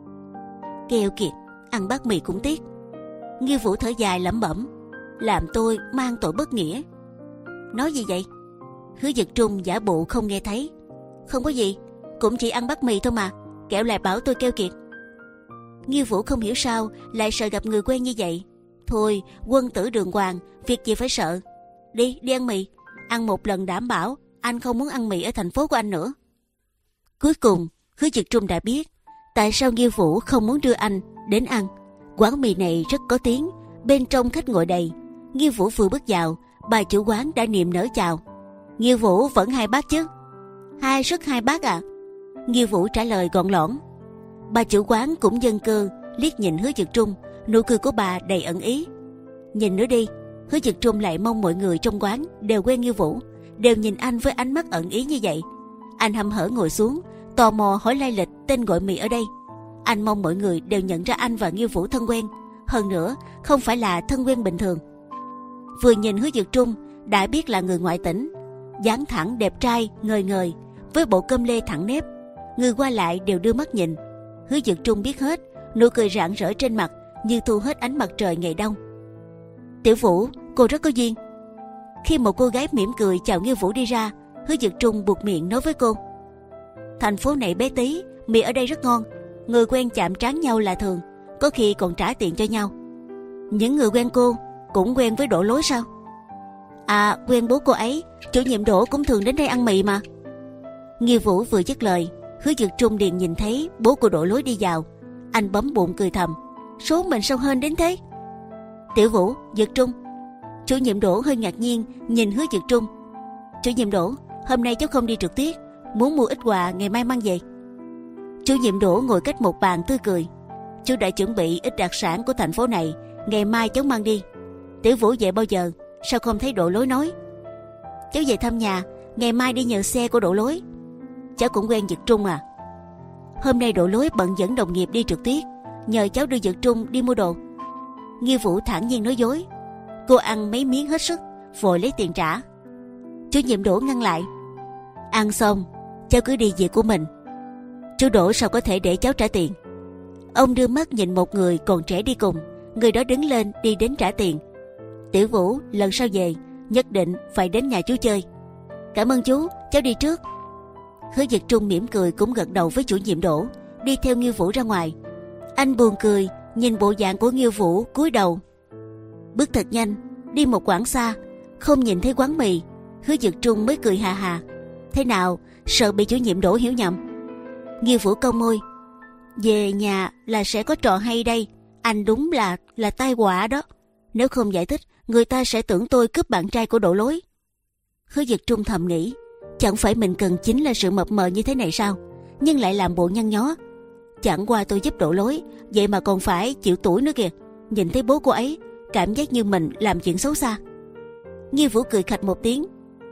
Keo kiệt, ăn bát mì cũng tiếc. Nghiêu Vũ thở dài lẩm bẩm: làm tôi mang tội bất nghĩa. Nói gì vậy? Hứa Dực Trung giả bộ không nghe thấy. Không có gì, cũng chỉ ăn bát mì thôi mà, kẻo lại bảo tôi keo kiệt. Nghiêu Vũ không hiểu sao lại sợ gặp người quen như vậy. Thôi, quân tử đường hoàng, việc gì phải sợ. Đi, đi ăn mì. Ăn một lần đảm bảo anh không muốn ăn mì ở thành phố của anh nữa. Cuối cùng, Hứa Dực Trung đã biết tại sao Nghiêu Vũ không muốn đưa anh đến ăn. Quán mì này rất có tiếng, bên trong khách ngồi đầy. Nghiêu Vũ vừa bước vào, bà chủ quán đã niềm nở chào. Nghiêu Vũ vẫn hai bát chứ? Hai suất hai bát à? Nghiêu Vũ trả lời gọn lõn. Bà chủ quán cũng dân cơ liếc nhìn Hứa Dực Trung, nụ cười của bà đầy ẩn ý. Nhìn nữa đi. Hứa Dực Trung lại mong mọi người trong quán đều quen Nghiêu Vũ, đều nhìn anh với ánh mắt ẩn ý như vậy. Anh hăm hở ngồi xuống, tò mò hỏi lai lịch tên gọi mì ở đây. Anh mong mọi người đều nhận ra anh và Nghiêu Vũ thân quen, hơn nữa không phải là thân quen bình thường. Vừa nhìn Hứa Dực Trung đã biết là người ngoại tỉnh, dáng thẳng đẹp trai ngời ngời, với bộ cơm lê thẳng nếp. Người qua lại đều đưa mắt nhìn. Hứa Dực Trung biết hết, nụ cười rạng rỡ trên mặt như thu hết ánh mặt trời ngày đông. Tiểu Vũ, cô rất có duyên. Khi một cô gái mỉm cười chào Nghiêu Vũ đi ra, Hứa Dực Trung buột miệng nói với cô: thành phố này bé tí, mì ở đây rất ngon. Người quen chạm trán nhau là thường, có khi còn trả tiền cho nhau. Những người quen cô cũng quen với Đỗ Lối sao? À, quen bố cô ấy, chủ nhiệm Đỗ cũng thường đến đây ăn mì mà. Nghiêu Vũ vừa dứt lời, Hứa Dực Trung liền nhìn thấy bố của Đỗ Lối đi vào. Anh bấm bụng cười thầm, số mình sao hên đến thế. Tiểu Vũ, Dực Trung. Chủ nhiệm Đỗ hơi ngạc nhiên nhìn Hứa Dực Trung. Chủ nhiệm Đỗ, hôm nay cháu không đi trực tiếp, muốn mua ít quà ngày mai mang về. Chủ nhiệm Đỗ ngồi cách một bàn tươi cười. Chú đã chuẩn bị ít đặc sản của thành phố này, ngày mai cháu mang đi. Tiểu Vũ về bao giờ? Sao không thấy Đỗ Lối nói? Cháu về thăm nhà, ngày mai đi nhờ xe của Đỗ Lối. Cháu cũng quen Dực Trung à? Hôm nay Đỗ Lối bận dẫn đồng nghiệp đi trực tiếp, nhờ cháu đưa Dực Trung đi mua đồ. Nghiêu Vũ thản nhiên nói dối. Cô ăn mấy miếng hết sức, vội lấy tiền trả. Chủ nhiệm Đỗ ngăn lại. Ăn xong, cháu cứ đi việc của mình. Chú Đỗ sao có thể để cháu trả tiền? Ông đưa mắt nhìn một người còn trẻ đi cùng. Người đó đứng lên đi đến trả tiền. Tiểu Vũ, lần sau về nhất định phải đến nhà chú chơi. Cảm ơn chú, cháu đi trước. Hứa Dực Trung mỉm cười cũng gật đầu với chủ nhiệm Đỗ, đi theo Nghiêu Vũ ra ngoài. Anh buồn cười nhìn bộ dạng của Nghiêu Vũ cúi đầu. Bước thật nhanh, đi một quãng xa, không nhìn thấy quán mì. Hứa Dực Trung mới cười hà hà. Thế nào, sợ bị chủ nhiệm Đỗ hiểu nhầm? Nghiêu Vũ cong môi. Về nhà là sẽ có trò hay đây. Anh đúng là là tai họa đó. Nếu không giải thích, người ta sẽ tưởng tôi cướp bạn trai của Đỗ Lối. Hứa Dực Trung thầm nghĩ, chẳng phải mình cần chính là sự mập mờ như thế này sao? Nhưng lại làm bộ nhăn nhó. Chẳng qua tôi giúp Đỗ Lối, vậy mà còn phải chịu tủi nữa kìa. Nhìn thấy bố cô ấy, cảm giác như mình làm chuyện xấu xa. Nghiêu Vũ cười khạch một tiếng.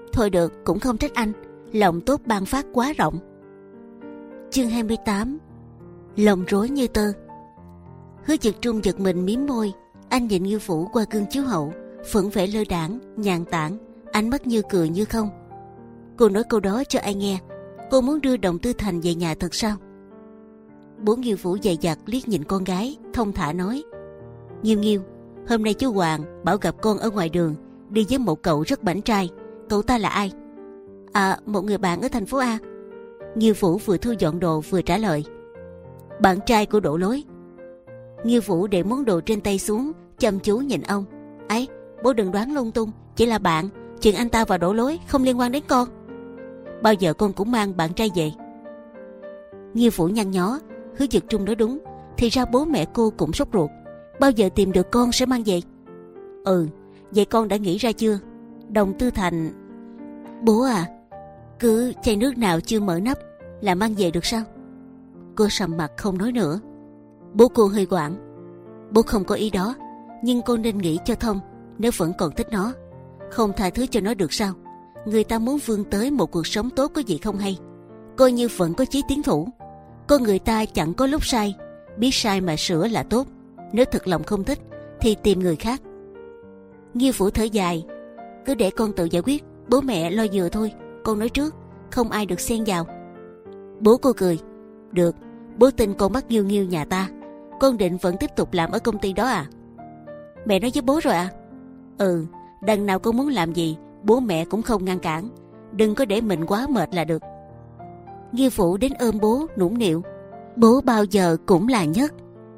Thôi được, cũng không trách anh, lòng tốt ban phát quá rộng. Chương hai mươi tám. Lòng rối như tơ. Hứa Dực Trung giật mình mím môi. Anh nhìn Nghiêu Vũ qua gương chiếu hậu, phẫn vẻ lơ đãng, nhàn tản, ánh mắt như cười như không. Cô nói câu đó cho ai nghe? Cô muốn đưa Đồng Tư Thành về nhà thật sao? Bố Nghiêu Vũ dày dặt liếc nhìn con gái, thông thả nói: Nghiêu Nghiêu, hôm nay chú Hoàng bảo gặp con ở ngoài đường, đi với một cậu rất bảnh trai. Cậu ta là ai? À, một người bạn ở thành phố A. Nghiêu Vũ vừa thu dọn đồ vừa trả lời: Bạn trai của Đỗ Lối. Nghiêu Vũ để món đồ trên tay xuống, chăm chú nhìn ông. Ấy, bố đừng đoán lung tung, chỉ là bạn. Chuyện anh ta và Đỗ Lối không liên quan đến con. Bao giờ con cũng mang bạn trai về? Nghiêu Vũ nhăn nhó. Hứa Dực Trung nói đúng, thì ra bố mẹ cô cũng sốt ruột. Bao giờ tìm được con sẽ mang về? Ừ, vậy con đã nghĩ ra chưa? Đồng Tư Thành... Bố à, cứ chai nước nào chưa mở nắp là mang về được sao? Cô sầm mặt không nói nữa. Bố cô hơi quảng. Bố không có ý đó, nhưng cô nên nghĩ cho thông. Nếu vẫn còn thích nó, không tha thứ cho nó được sao? Người ta muốn vươn tới một cuộc sống tốt có gì không hay? Coi như vẫn có chí tiến thủ. Con người ta chẳng có lúc sai, biết sai mà sửa là tốt. Nếu thật lòng không thích thì tìm người khác. Nghiêu Vũ thở dài. Cứ để con tự giải quyết, bố mẹ lo vừa thôi. Con nói trước, không ai được xen vào. Bố cô cười. Được, bố tin con bắt Nghiêu Nghiêu nhà ta. Con định vẫn tiếp tục làm ở công ty đó à? Mẹ nói với bố rồi à? Ừ, đằng nào con muốn làm gì bố mẹ cũng không ngăn cản. Đừng có để mình quá mệt là được. Nghiêu Vũ đến ôm bố nũng nịu. Bố bao giờ cũng là nhất.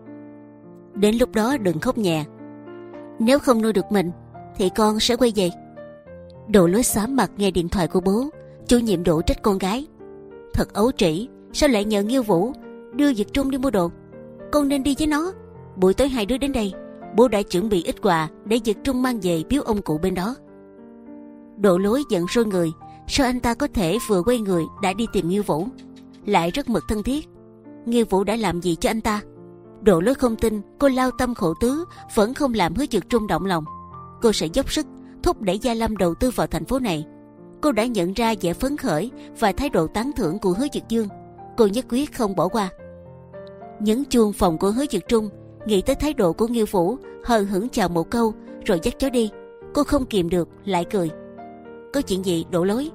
Đến lúc đó đừng khóc nhè. Nếu không nuôi được mình thì con sẽ quay về. Đỗ Lối xám mặt nghe điện thoại của bố. Chủ nhiệm Đỗ trách con gái. Thật ấu trĩ, sao lại nhờ Nghiêu Vũ đưa Dực Trung đi mua đồ? Con nên đi với nó. Buổi tối hai đứa đến đây, bố đã chuẩn bị ít quà để Dực Trung mang về biếu ông cụ bên đó. Đỗ Lối giận sôi người. Sao anh ta có thể vừa quay người đã đi tìm Nghiêu Vũ, lại rất mực thân thiết? Nghiêu Vũ đã làm gì cho anh ta? Đỗ Lối không tin cô lao tâm khổ tứ vẫn không làm Hứa Dực Trung động lòng. Cô sẽ dốc sức thúc đẩy Gia Lâm đầu tư vào thành phố này. Cô đã nhận ra vẻ phấn khởi và thái độ tán thưởng của Hứa Dực Dương. Cô nhất quyết không bỏ qua. Nhấn chuông phòng của Hứa Dực Trung, nghĩ tới thái độ của Nghiêu Vũ, hờ hững chào một câu rồi dắt chó đi. Cô không kìm được lại cười. Có chuyện gì Đỗ Lối?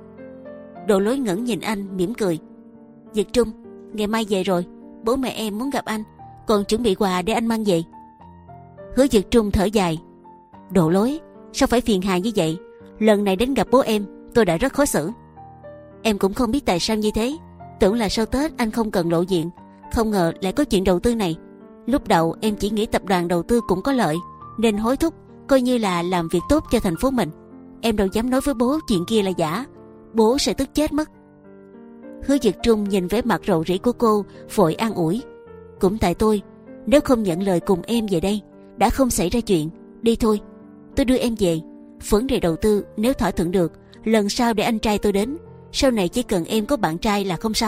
Đỗ Lối ngẩng nhìn anh mỉm cười. Dực Trung, ngày mai về rồi, bố mẹ em muốn gặp anh, còn chuẩn bị quà để anh mang về. Hứa Dực Trung thở dài. Đỗ Lối, sao phải phiền hà như vậy? Lần này đến gặp bố em, tôi đã rất khó xử. Em cũng không biết tại sao như thế. Tưởng là sau Tết anh không cần lộ diện, không ngờ lại có chuyện đầu tư này. Lúc đầu em chỉ nghĩ tập đoàn đầu tư cũng có lợi, nên hối thúc, coi như là làm việc tốt cho thành phố mình. Em đâu dám nói với bố chuyện kia là giả, bố sẽ tức chết mất. Hứa Dực Trung nhìn vẻ mặt rầu rĩ của cô, vội an ủi. Cũng tại tôi, nếu không nhận lời cùng em về đây, đã không xảy ra chuyện. Đi thôi, tôi đưa em về. Vấn đề đầu tư nếu thỏa thuận được, lần sau để anh trai tôi đến. Sau này chỉ cần em có bạn trai là không sao.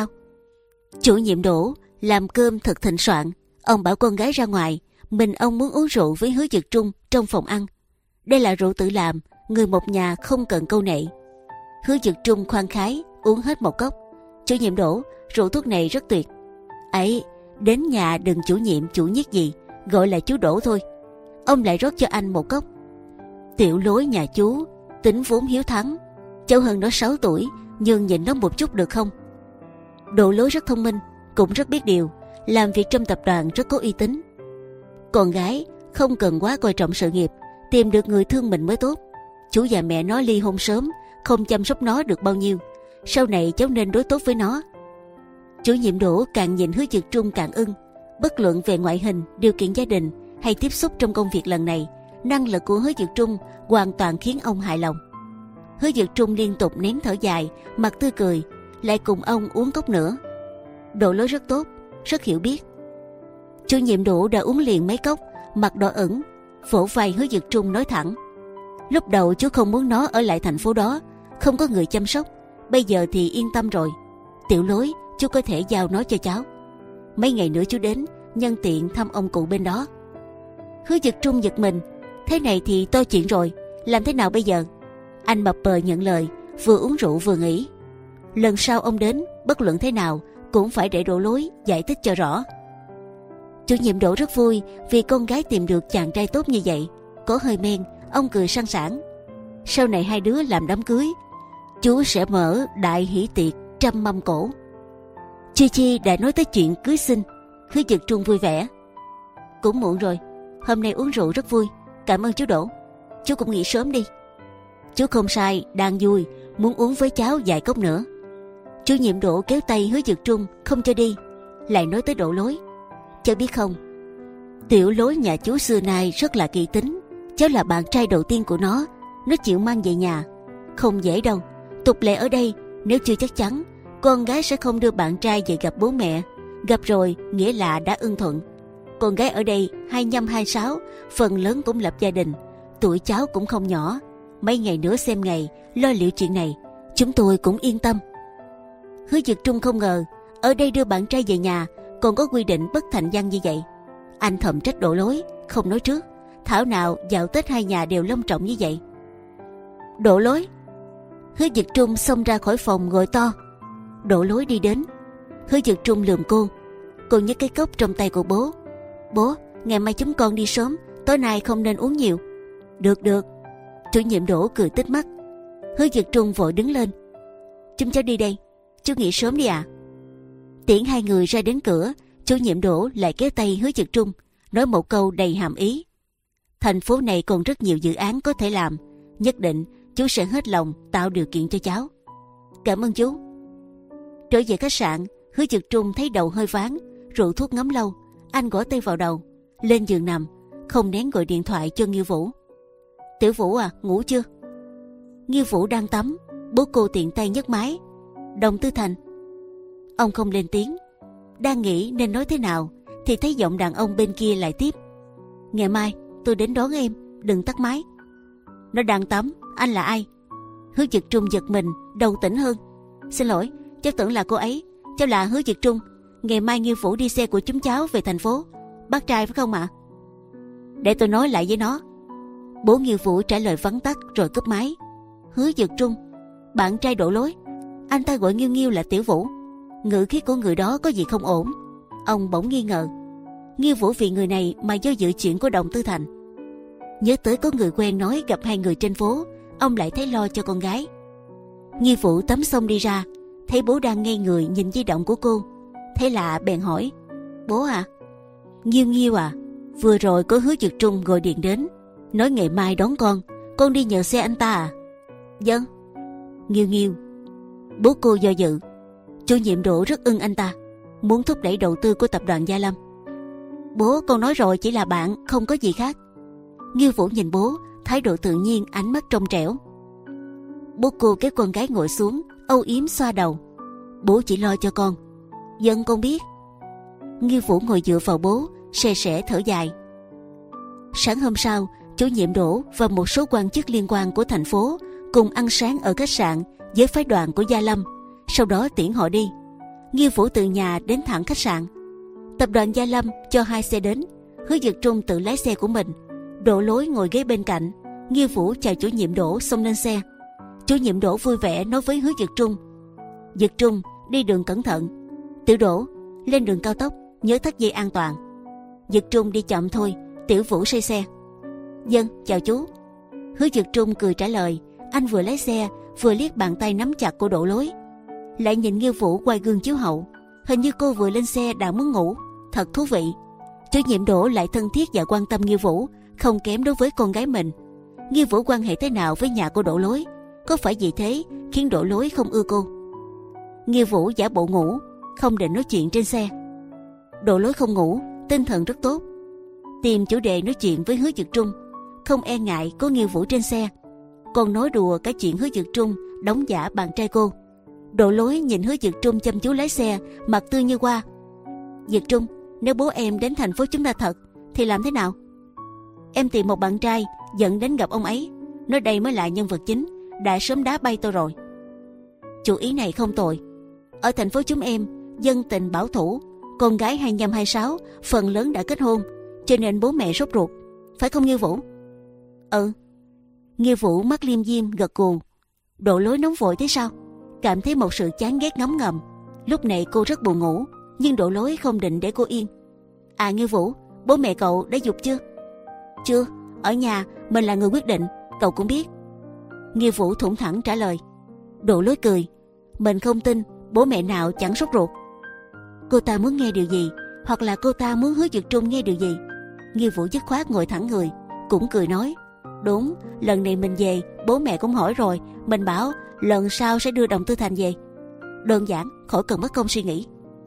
Chủ nhiệm Đỗ làm cơm thật thịnh soạn. Ông bảo con gái ra ngoài, mình ông muốn uống rượu với Hứa Dực Trung trong phòng ăn. Đây là rượu tự làm, người một nhà không cần câu nệ. Hứa Dực Trung khoan khái uống hết một cốc. Chủ nhiệm Đỗ, rượu thuốc này rất tuyệt. Ấy, đến nhà đừng chủ nhiệm chủ nhiết gì, gọi là chú Đỗ thôi. Ông lại rót cho anh một cốc. Tiểu Lối nhà chú tính vốn hiếu thắng, cháu hơn nó sáu tuổi, nhưng nhìn nó một chút được không? Đỗ Lối rất thông minh, cũng rất biết điều, làm việc trong tập đoàn rất có uy tín. Con gái không cần quá coi trọng sự nghiệp, tìm được người thương mình mới tốt. Chú và mẹ nó ly hôn sớm, không chăm sóc nó được bao nhiêu. Sau này cháu nên đối tốt với nó. Chủ nhiệm Đỗ càng nhìn Hứa Dực Trung càng ưng. Bất luận về ngoại hình, điều kiện gia đình hay tiếp xúc trong công việc lần này, năng lực của Hứa Dực Trung hoàn toàn khiến ông hài lòng. Hứa Dực Trung liên tục nén thở dài, mặt tươi cười, lại cùng ông uống cốc nữa. Đỗ Lối rất tốt, rất hiểu biết. Chủ nhiệm Đỗ đã uống liền mấy cốc, mặt đỏ ửng, vỗ vai Hứa Dực Trung nói thẳng. Lúc đầu chú không muốn nó ở lại thành phố đó, không có người chăm sóc. Bây giờ thì yên tâm rồi. Tiểu Lối, chú có thể giao nó cho cháu. Mấy ngày nữa chú đến, nhân tiện thăm ông cụ bên đó. Hứa Dực Trung giật mình. Thế này thì to chuyện rồi, làm thế nào bây giờ? Anh mập bờ nhận lời, vừa uống rượu vừa nghĩ. Lần sau ông đến, bất luận thế nào cũng phải để Đỗ Lối giải thích cho rõ. Chủ nhiệm Đỗ rất vui vì con gái tìm được chàng trai tốt như vậy. Có hơi men, ông cười sang sảng. Sau này hai đứa làm đám cưới, chú sẽ mở đại hỷ tiệc trăm mâm cổ. Chi Chi đã nói tới chuyện cưới xin. Hứa Dực Trung vui vẻ. Cũng muộn rồi, hôm nay uống rượu rất vui. Cảm ơn chú Đỗ. Chú cũng nghỉ sớm đi. Chú không sai, đang vui, muốn uống với cháu vài cốc nữa. Chủ nhiệm Đỗ kéo tay Hứa Dực Trung không cho đi, lại nói tới Đỗ Lối. Cháu biết không, tiểu Lối nhà chú xưa nay rất là kỹ tính. Cháu là bạn trai đầu tiên của nó, nó chịu mang về nhà. Không dễ đâu. Tục lệ ở đây, nếu chưa chắc chắn, con gái sẽ không đưa bạn trai về gặp bố mẹ. Gặp rồi nghĩa là đã ưng thuận. Con gái ở đây hai nhăm hai sáu, phần lớn cũng lập gia đình. Tuổi cháu cũng không nhỏ. Mấy ngày nữa xem ngày lo liệu chuyện này, chúng tôi cũng yên tâm. Hứa Dực Trung không ngờ ở đây đưa bạn trai về nhà còn có quy định bất thành văn như vậy. Anh thầm trách Đỗ Lối không nói trước, thảo nào dạo Tết hai nhà đều long trọng như vậy. Đỗ Lối. Hứa Dực Trung xông ra khỏi phòng gọi to. Đỗ Lối đi đến. Hứa Dực Trung lườm cô. Cô nhấc cái cốc trong tay của bố. Bố, ngày mai chúng con đi sớm, tối nay không nên uống nhiều. Được được. Chủ nhiệm Đỗ cười tít mắt. Hứa Dực Trung vội đứng lên. Chúng cháu đi đây, chú nghỉ sớm đi à. Tiễn hai người ra đến cửa, chủ nhiệm Đỗ lại kéo tay Hứa Dực Trung, nói một câu đầy hàm ý. Thành phố này còn rất nhiều dự án có thể làm, nhất định chú sẽ hết lòng tạo điều kiện cho cháu. Cảm ơn chú. Trở về khách sạn, Hứa Dực Trung thấy đầu hơi ván, rượu thuốc ngấm lâu. Anh gõ tay vào đầu, lên giường nằm, không nén gọi điện thoại cho Nghiêu Vũ. Tiểu Vũ à, ngủ chưa? Nghiêu Vũ đang tắm, bố cô tiện tay nhấc máy. Đồng Tư Thành. Ông không lên tiếng, đang nghĩ nên nói thế nào thì thấy giọng đàn ông bên kia lại tiếp. Ngày mai tôi đến đón em, đừng tắt máy. Nó đang tắm, anh là ai? Hứa Dực Trung giật mình, đầu tỉnh hơn. Xin lỗi, cháu tưởng là cô ấy. Cháu là Hứa Dực Trung. Ngày mai Nghiêu Vũ đi xe của chúng cháu về thành phố. Bác trai phải không ạ? À? Để tôi nói lại với nó. Bố Nghiêu Vũ trả lời vắn tắt rồi cúp máy. Hứa Dực Trung, bạn trai Đỗ Lối. Anh ta gọi Nghiêu Nghiêu là Tiểu Vũ. Ngữ khí của người đó có gì không ổn. Ông bỗng nghi ngờ Nghiêu Vũ vì người này mà do dự chuyện của Đồng Tư Thành. Nhớ tới có người quen nói gặp hai người trên phố, ông lại thấy lo cho con gái. Nghiêu Vũ tắm xong đi ra, thấy bố đang ngây người nhìn di động của cô. Thế lạ bèn hỏi. Bố à? Nghiêu Nghiêu à, vừa rồi có Hứa Dực Trung gọi điện đến, nói ngày mai đón con. Con đi nhờ xe anh ta à? Vâng. Nghiêu Nghiêu. Bố cô do dự. Chủ nhiệm Đỗ rất ưng anh ta, muốn thúc đẩy đầu tư của tập đoàn Gia Lâm. Bố, con nói rồi, chỉ là bạn, không có gì khác. Nghiêu Vũ nhìn bố, thái độ tự nhiên, ánh mắt trong trẻo. Bố cô kéo con gái ngồi xuống, âu yếm xoa đầu. Bố chỉ lo cho con. Vâng, con biết. Nghiêu Vũ ngồi dựa vào bố, se sẻ thở dài. Sáng hôm sau, chủ nhiệm Đỗ và một số quan chức liên quan của thành phố cùng ăn sáng ở khách sạn với phái đoàn của Gia Lâm, sau đó tiễn họ đi. Nghiêu Vũ từ nhà đến thẳng khách sạn. Tập đoàn Gia Lâm cho hai xe đến. Hứa Dực Trung tự lái xe của mình, Đỗ Lối ngồi ghế bên cạnh. Nghiêu Vũ chào chủ nhiệm Đỗ xông lên xe. Chủ nhiệm Đỗ vui vẻ nói với Hứa Dực Trung. Dực Trung, đi đường cẩn thận. Tiểu Đỗ, lên đường cao tốc nhớ thắt dây an toàn. Dực Trung đi chậm thôi, Tiểu Vũ say xe. Vâng, chào chú. Hứa Dực Trung cười trả lời. Anh vừa lái xe vừa liếc bàn tay nắm chặt của Đỗ Lối, lại nhìn Nghiêu Vũ quay gương chiếu hậu. Hình như cô vừa lên xe đã muốn ngủ, thật thú vị. Chủ nhiệm Đỗ lại thân thiết và quan tâm Nghiêu Vũ, không kém đối với con gái mình. Nghiêu Vũ quan hệ thế nào với nhà của Đỗ Lối, có phải vì thế khiến Đỗ Lối không ưa cô? Nghiêu Vũ giả bộ ngủ, không định nói chuyện trên xe. Đỗ Lối không ngủ, tinh thần rất tốt, tìm chủ đề nói chuyện với Hứa Dực Trung, không e ngại có Nghiêu Vũ trên xe, còn nói đùa cả chuyện Hứa Dực Trung đóng giả bạn trai cô. Đỗ Lối nhìn Hứa Dực Trung chăm chú lái xe, mặt tươi như hoa. Dực Trung, nếu bố em đến thành phố chúng ta thật thì làm thế nào? Em tìm một bạn trai dẫn đến gặp ông ấy, nói đây mới là nhân vật chính, đã sớm đá bay tôi rồi. Chủ ý này không tồi. Ở thành phố chúng em dân tình bảo thủ, con gái hai nhăm hai sáu phần lớn đã kết hôn, cho nên bố mẹ sốt ruột, phải không Nghiêu Vũ? Ừ. Nghiêu Vũ mắt liêm diêm gật gù. Độ Lối nóng vội thế sao? Cảm thấy một sự chán ghét ngấm ngầm. Lúc này cô rất buồn ngủ, nhưng Độ Lối không định để cô yên. À Nghiêu Vũ, bố mẹ cậu đã giục chưa? Chưa, ở nhà mình là người quyết định, cậu cũng biết. Nghiêu Vũ thủng thẳng trả lời. Độ Lối cười. Mình không tin bố mẹ nào chẳng sốt ruột. Cô ta muốn nghe điều gì, hoặc là cô ta muốn Hứa Dực Trung nghe điều gì? Nghiêu Vũ dứt khoát ngồi thẳng người, cũng cười nói. Đúng, lần này mình về bố mẹ cũng hỏi rồi, mình bảo lần sau sẽ đưa Đồng Tư Thành về. Đơn giản, khỏi cần mất công suy nghĩ.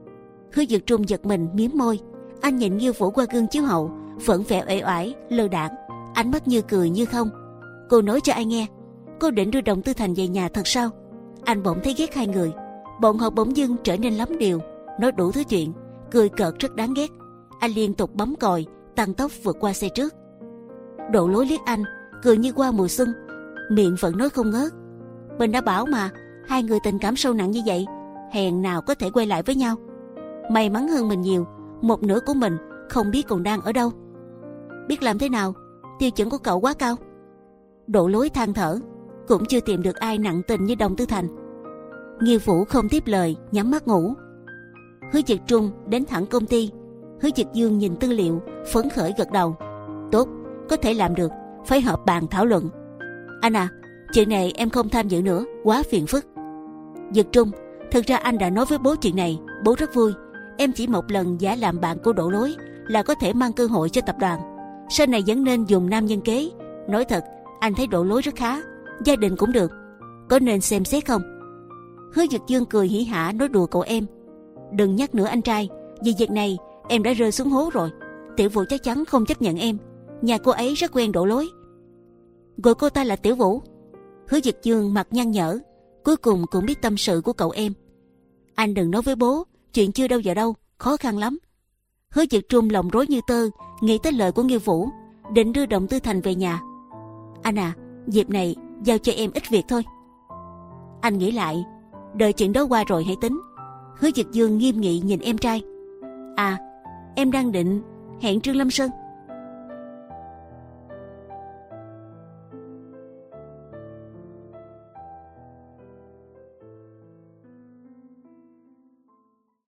Hứa Dực Trung giật mình miếm môi. Anh nhìn Nghiêu Vũ qua gương chiếu hậu, vẫn vẻ uể oải, lơ đãng, ánh mắt như cười như không. Cô nói cho ai nghe? Cô định đưa Đồng Tư Thành về nhà thật sao? Anh bỗng thấy ghét hai người. Bọn họ bỗng dưng trở nên lắm điều, nói đủ thứ chuyện, cười cợt rất đáng ghét. Anh liên tục bấm còi, tăng tốc vượt qua xe trước. Độ Lối liếc anh, cười như qua mùa xuân, miệng vẫn nói không ngớt. Mình đã bảo mà, hai người tình cảm sâu nặng như vậy, hèn nào có thể quay lại với nhau. May mắn hơn mình nhiều, một nửa của mình không biết còn đang ở đâu. Biết làm thế nào? Tiêu chuẩn của cậu quá cao. Độ Lối than thở, cũng chưa tìm được ai nặng tình như Đồng Tư Thành. Nghiêu Vũ không tiếp lời, nhắm mắt ngủ. Hứa Dực Trung đến thẳng công ty. Hứa Dực Dương nhìn tư liệu, phấn khởi gật đầu. Tốt, có thể làm được, phải họp bàn thảo luận. Anh à, chuyện này em không tham dự nữa, quá phiền phức. Dực Trung, thực ra anh đã nói với bố chuyện này, bố rất vui. Em chỉ một lần giả làm bạn của Độ Lối là có thể mang cơ hội cho tập đoàn. Sau này vẫn nên dùng nam nhân kế. Nói thật, anh thấy Độ Lối rất khá, gia đình cũng được, có nên xem xét không? Hứa Dực Dương cười hỉ hả nói đùa cậu em. Đừng nhắc nữa anh trai, vì việc này em đã rơi xuống hố rồi. Tiểu Vũ chắc chắn không chấp nhận em. Nhà cô ấy rất quen Độ Lối. Gọi cô ta là Tiểu Vũ. Hứa Dực Dương mặt nhăn nhở, cuối cùng cũng biết tâm sự của cậu em. Anh đừng nói với bố, chuyện chưa đâu vào đâu, khó khăn lắm. Hứa Dực Trung lòng rối như tơ, nghĩ tới lời của Nghiêu Vũ, định đưa Đồng Tư Thành về nhà. Anh à, dịp này giao cho em ít việc thôi. Anh nghĩ lại, đợi chuyện đó qua rồi hãy tính. Hứa Dực Dương nghiêm nghị nhìn em trai. À, em đang định hẹn Trương Lâm Sơn.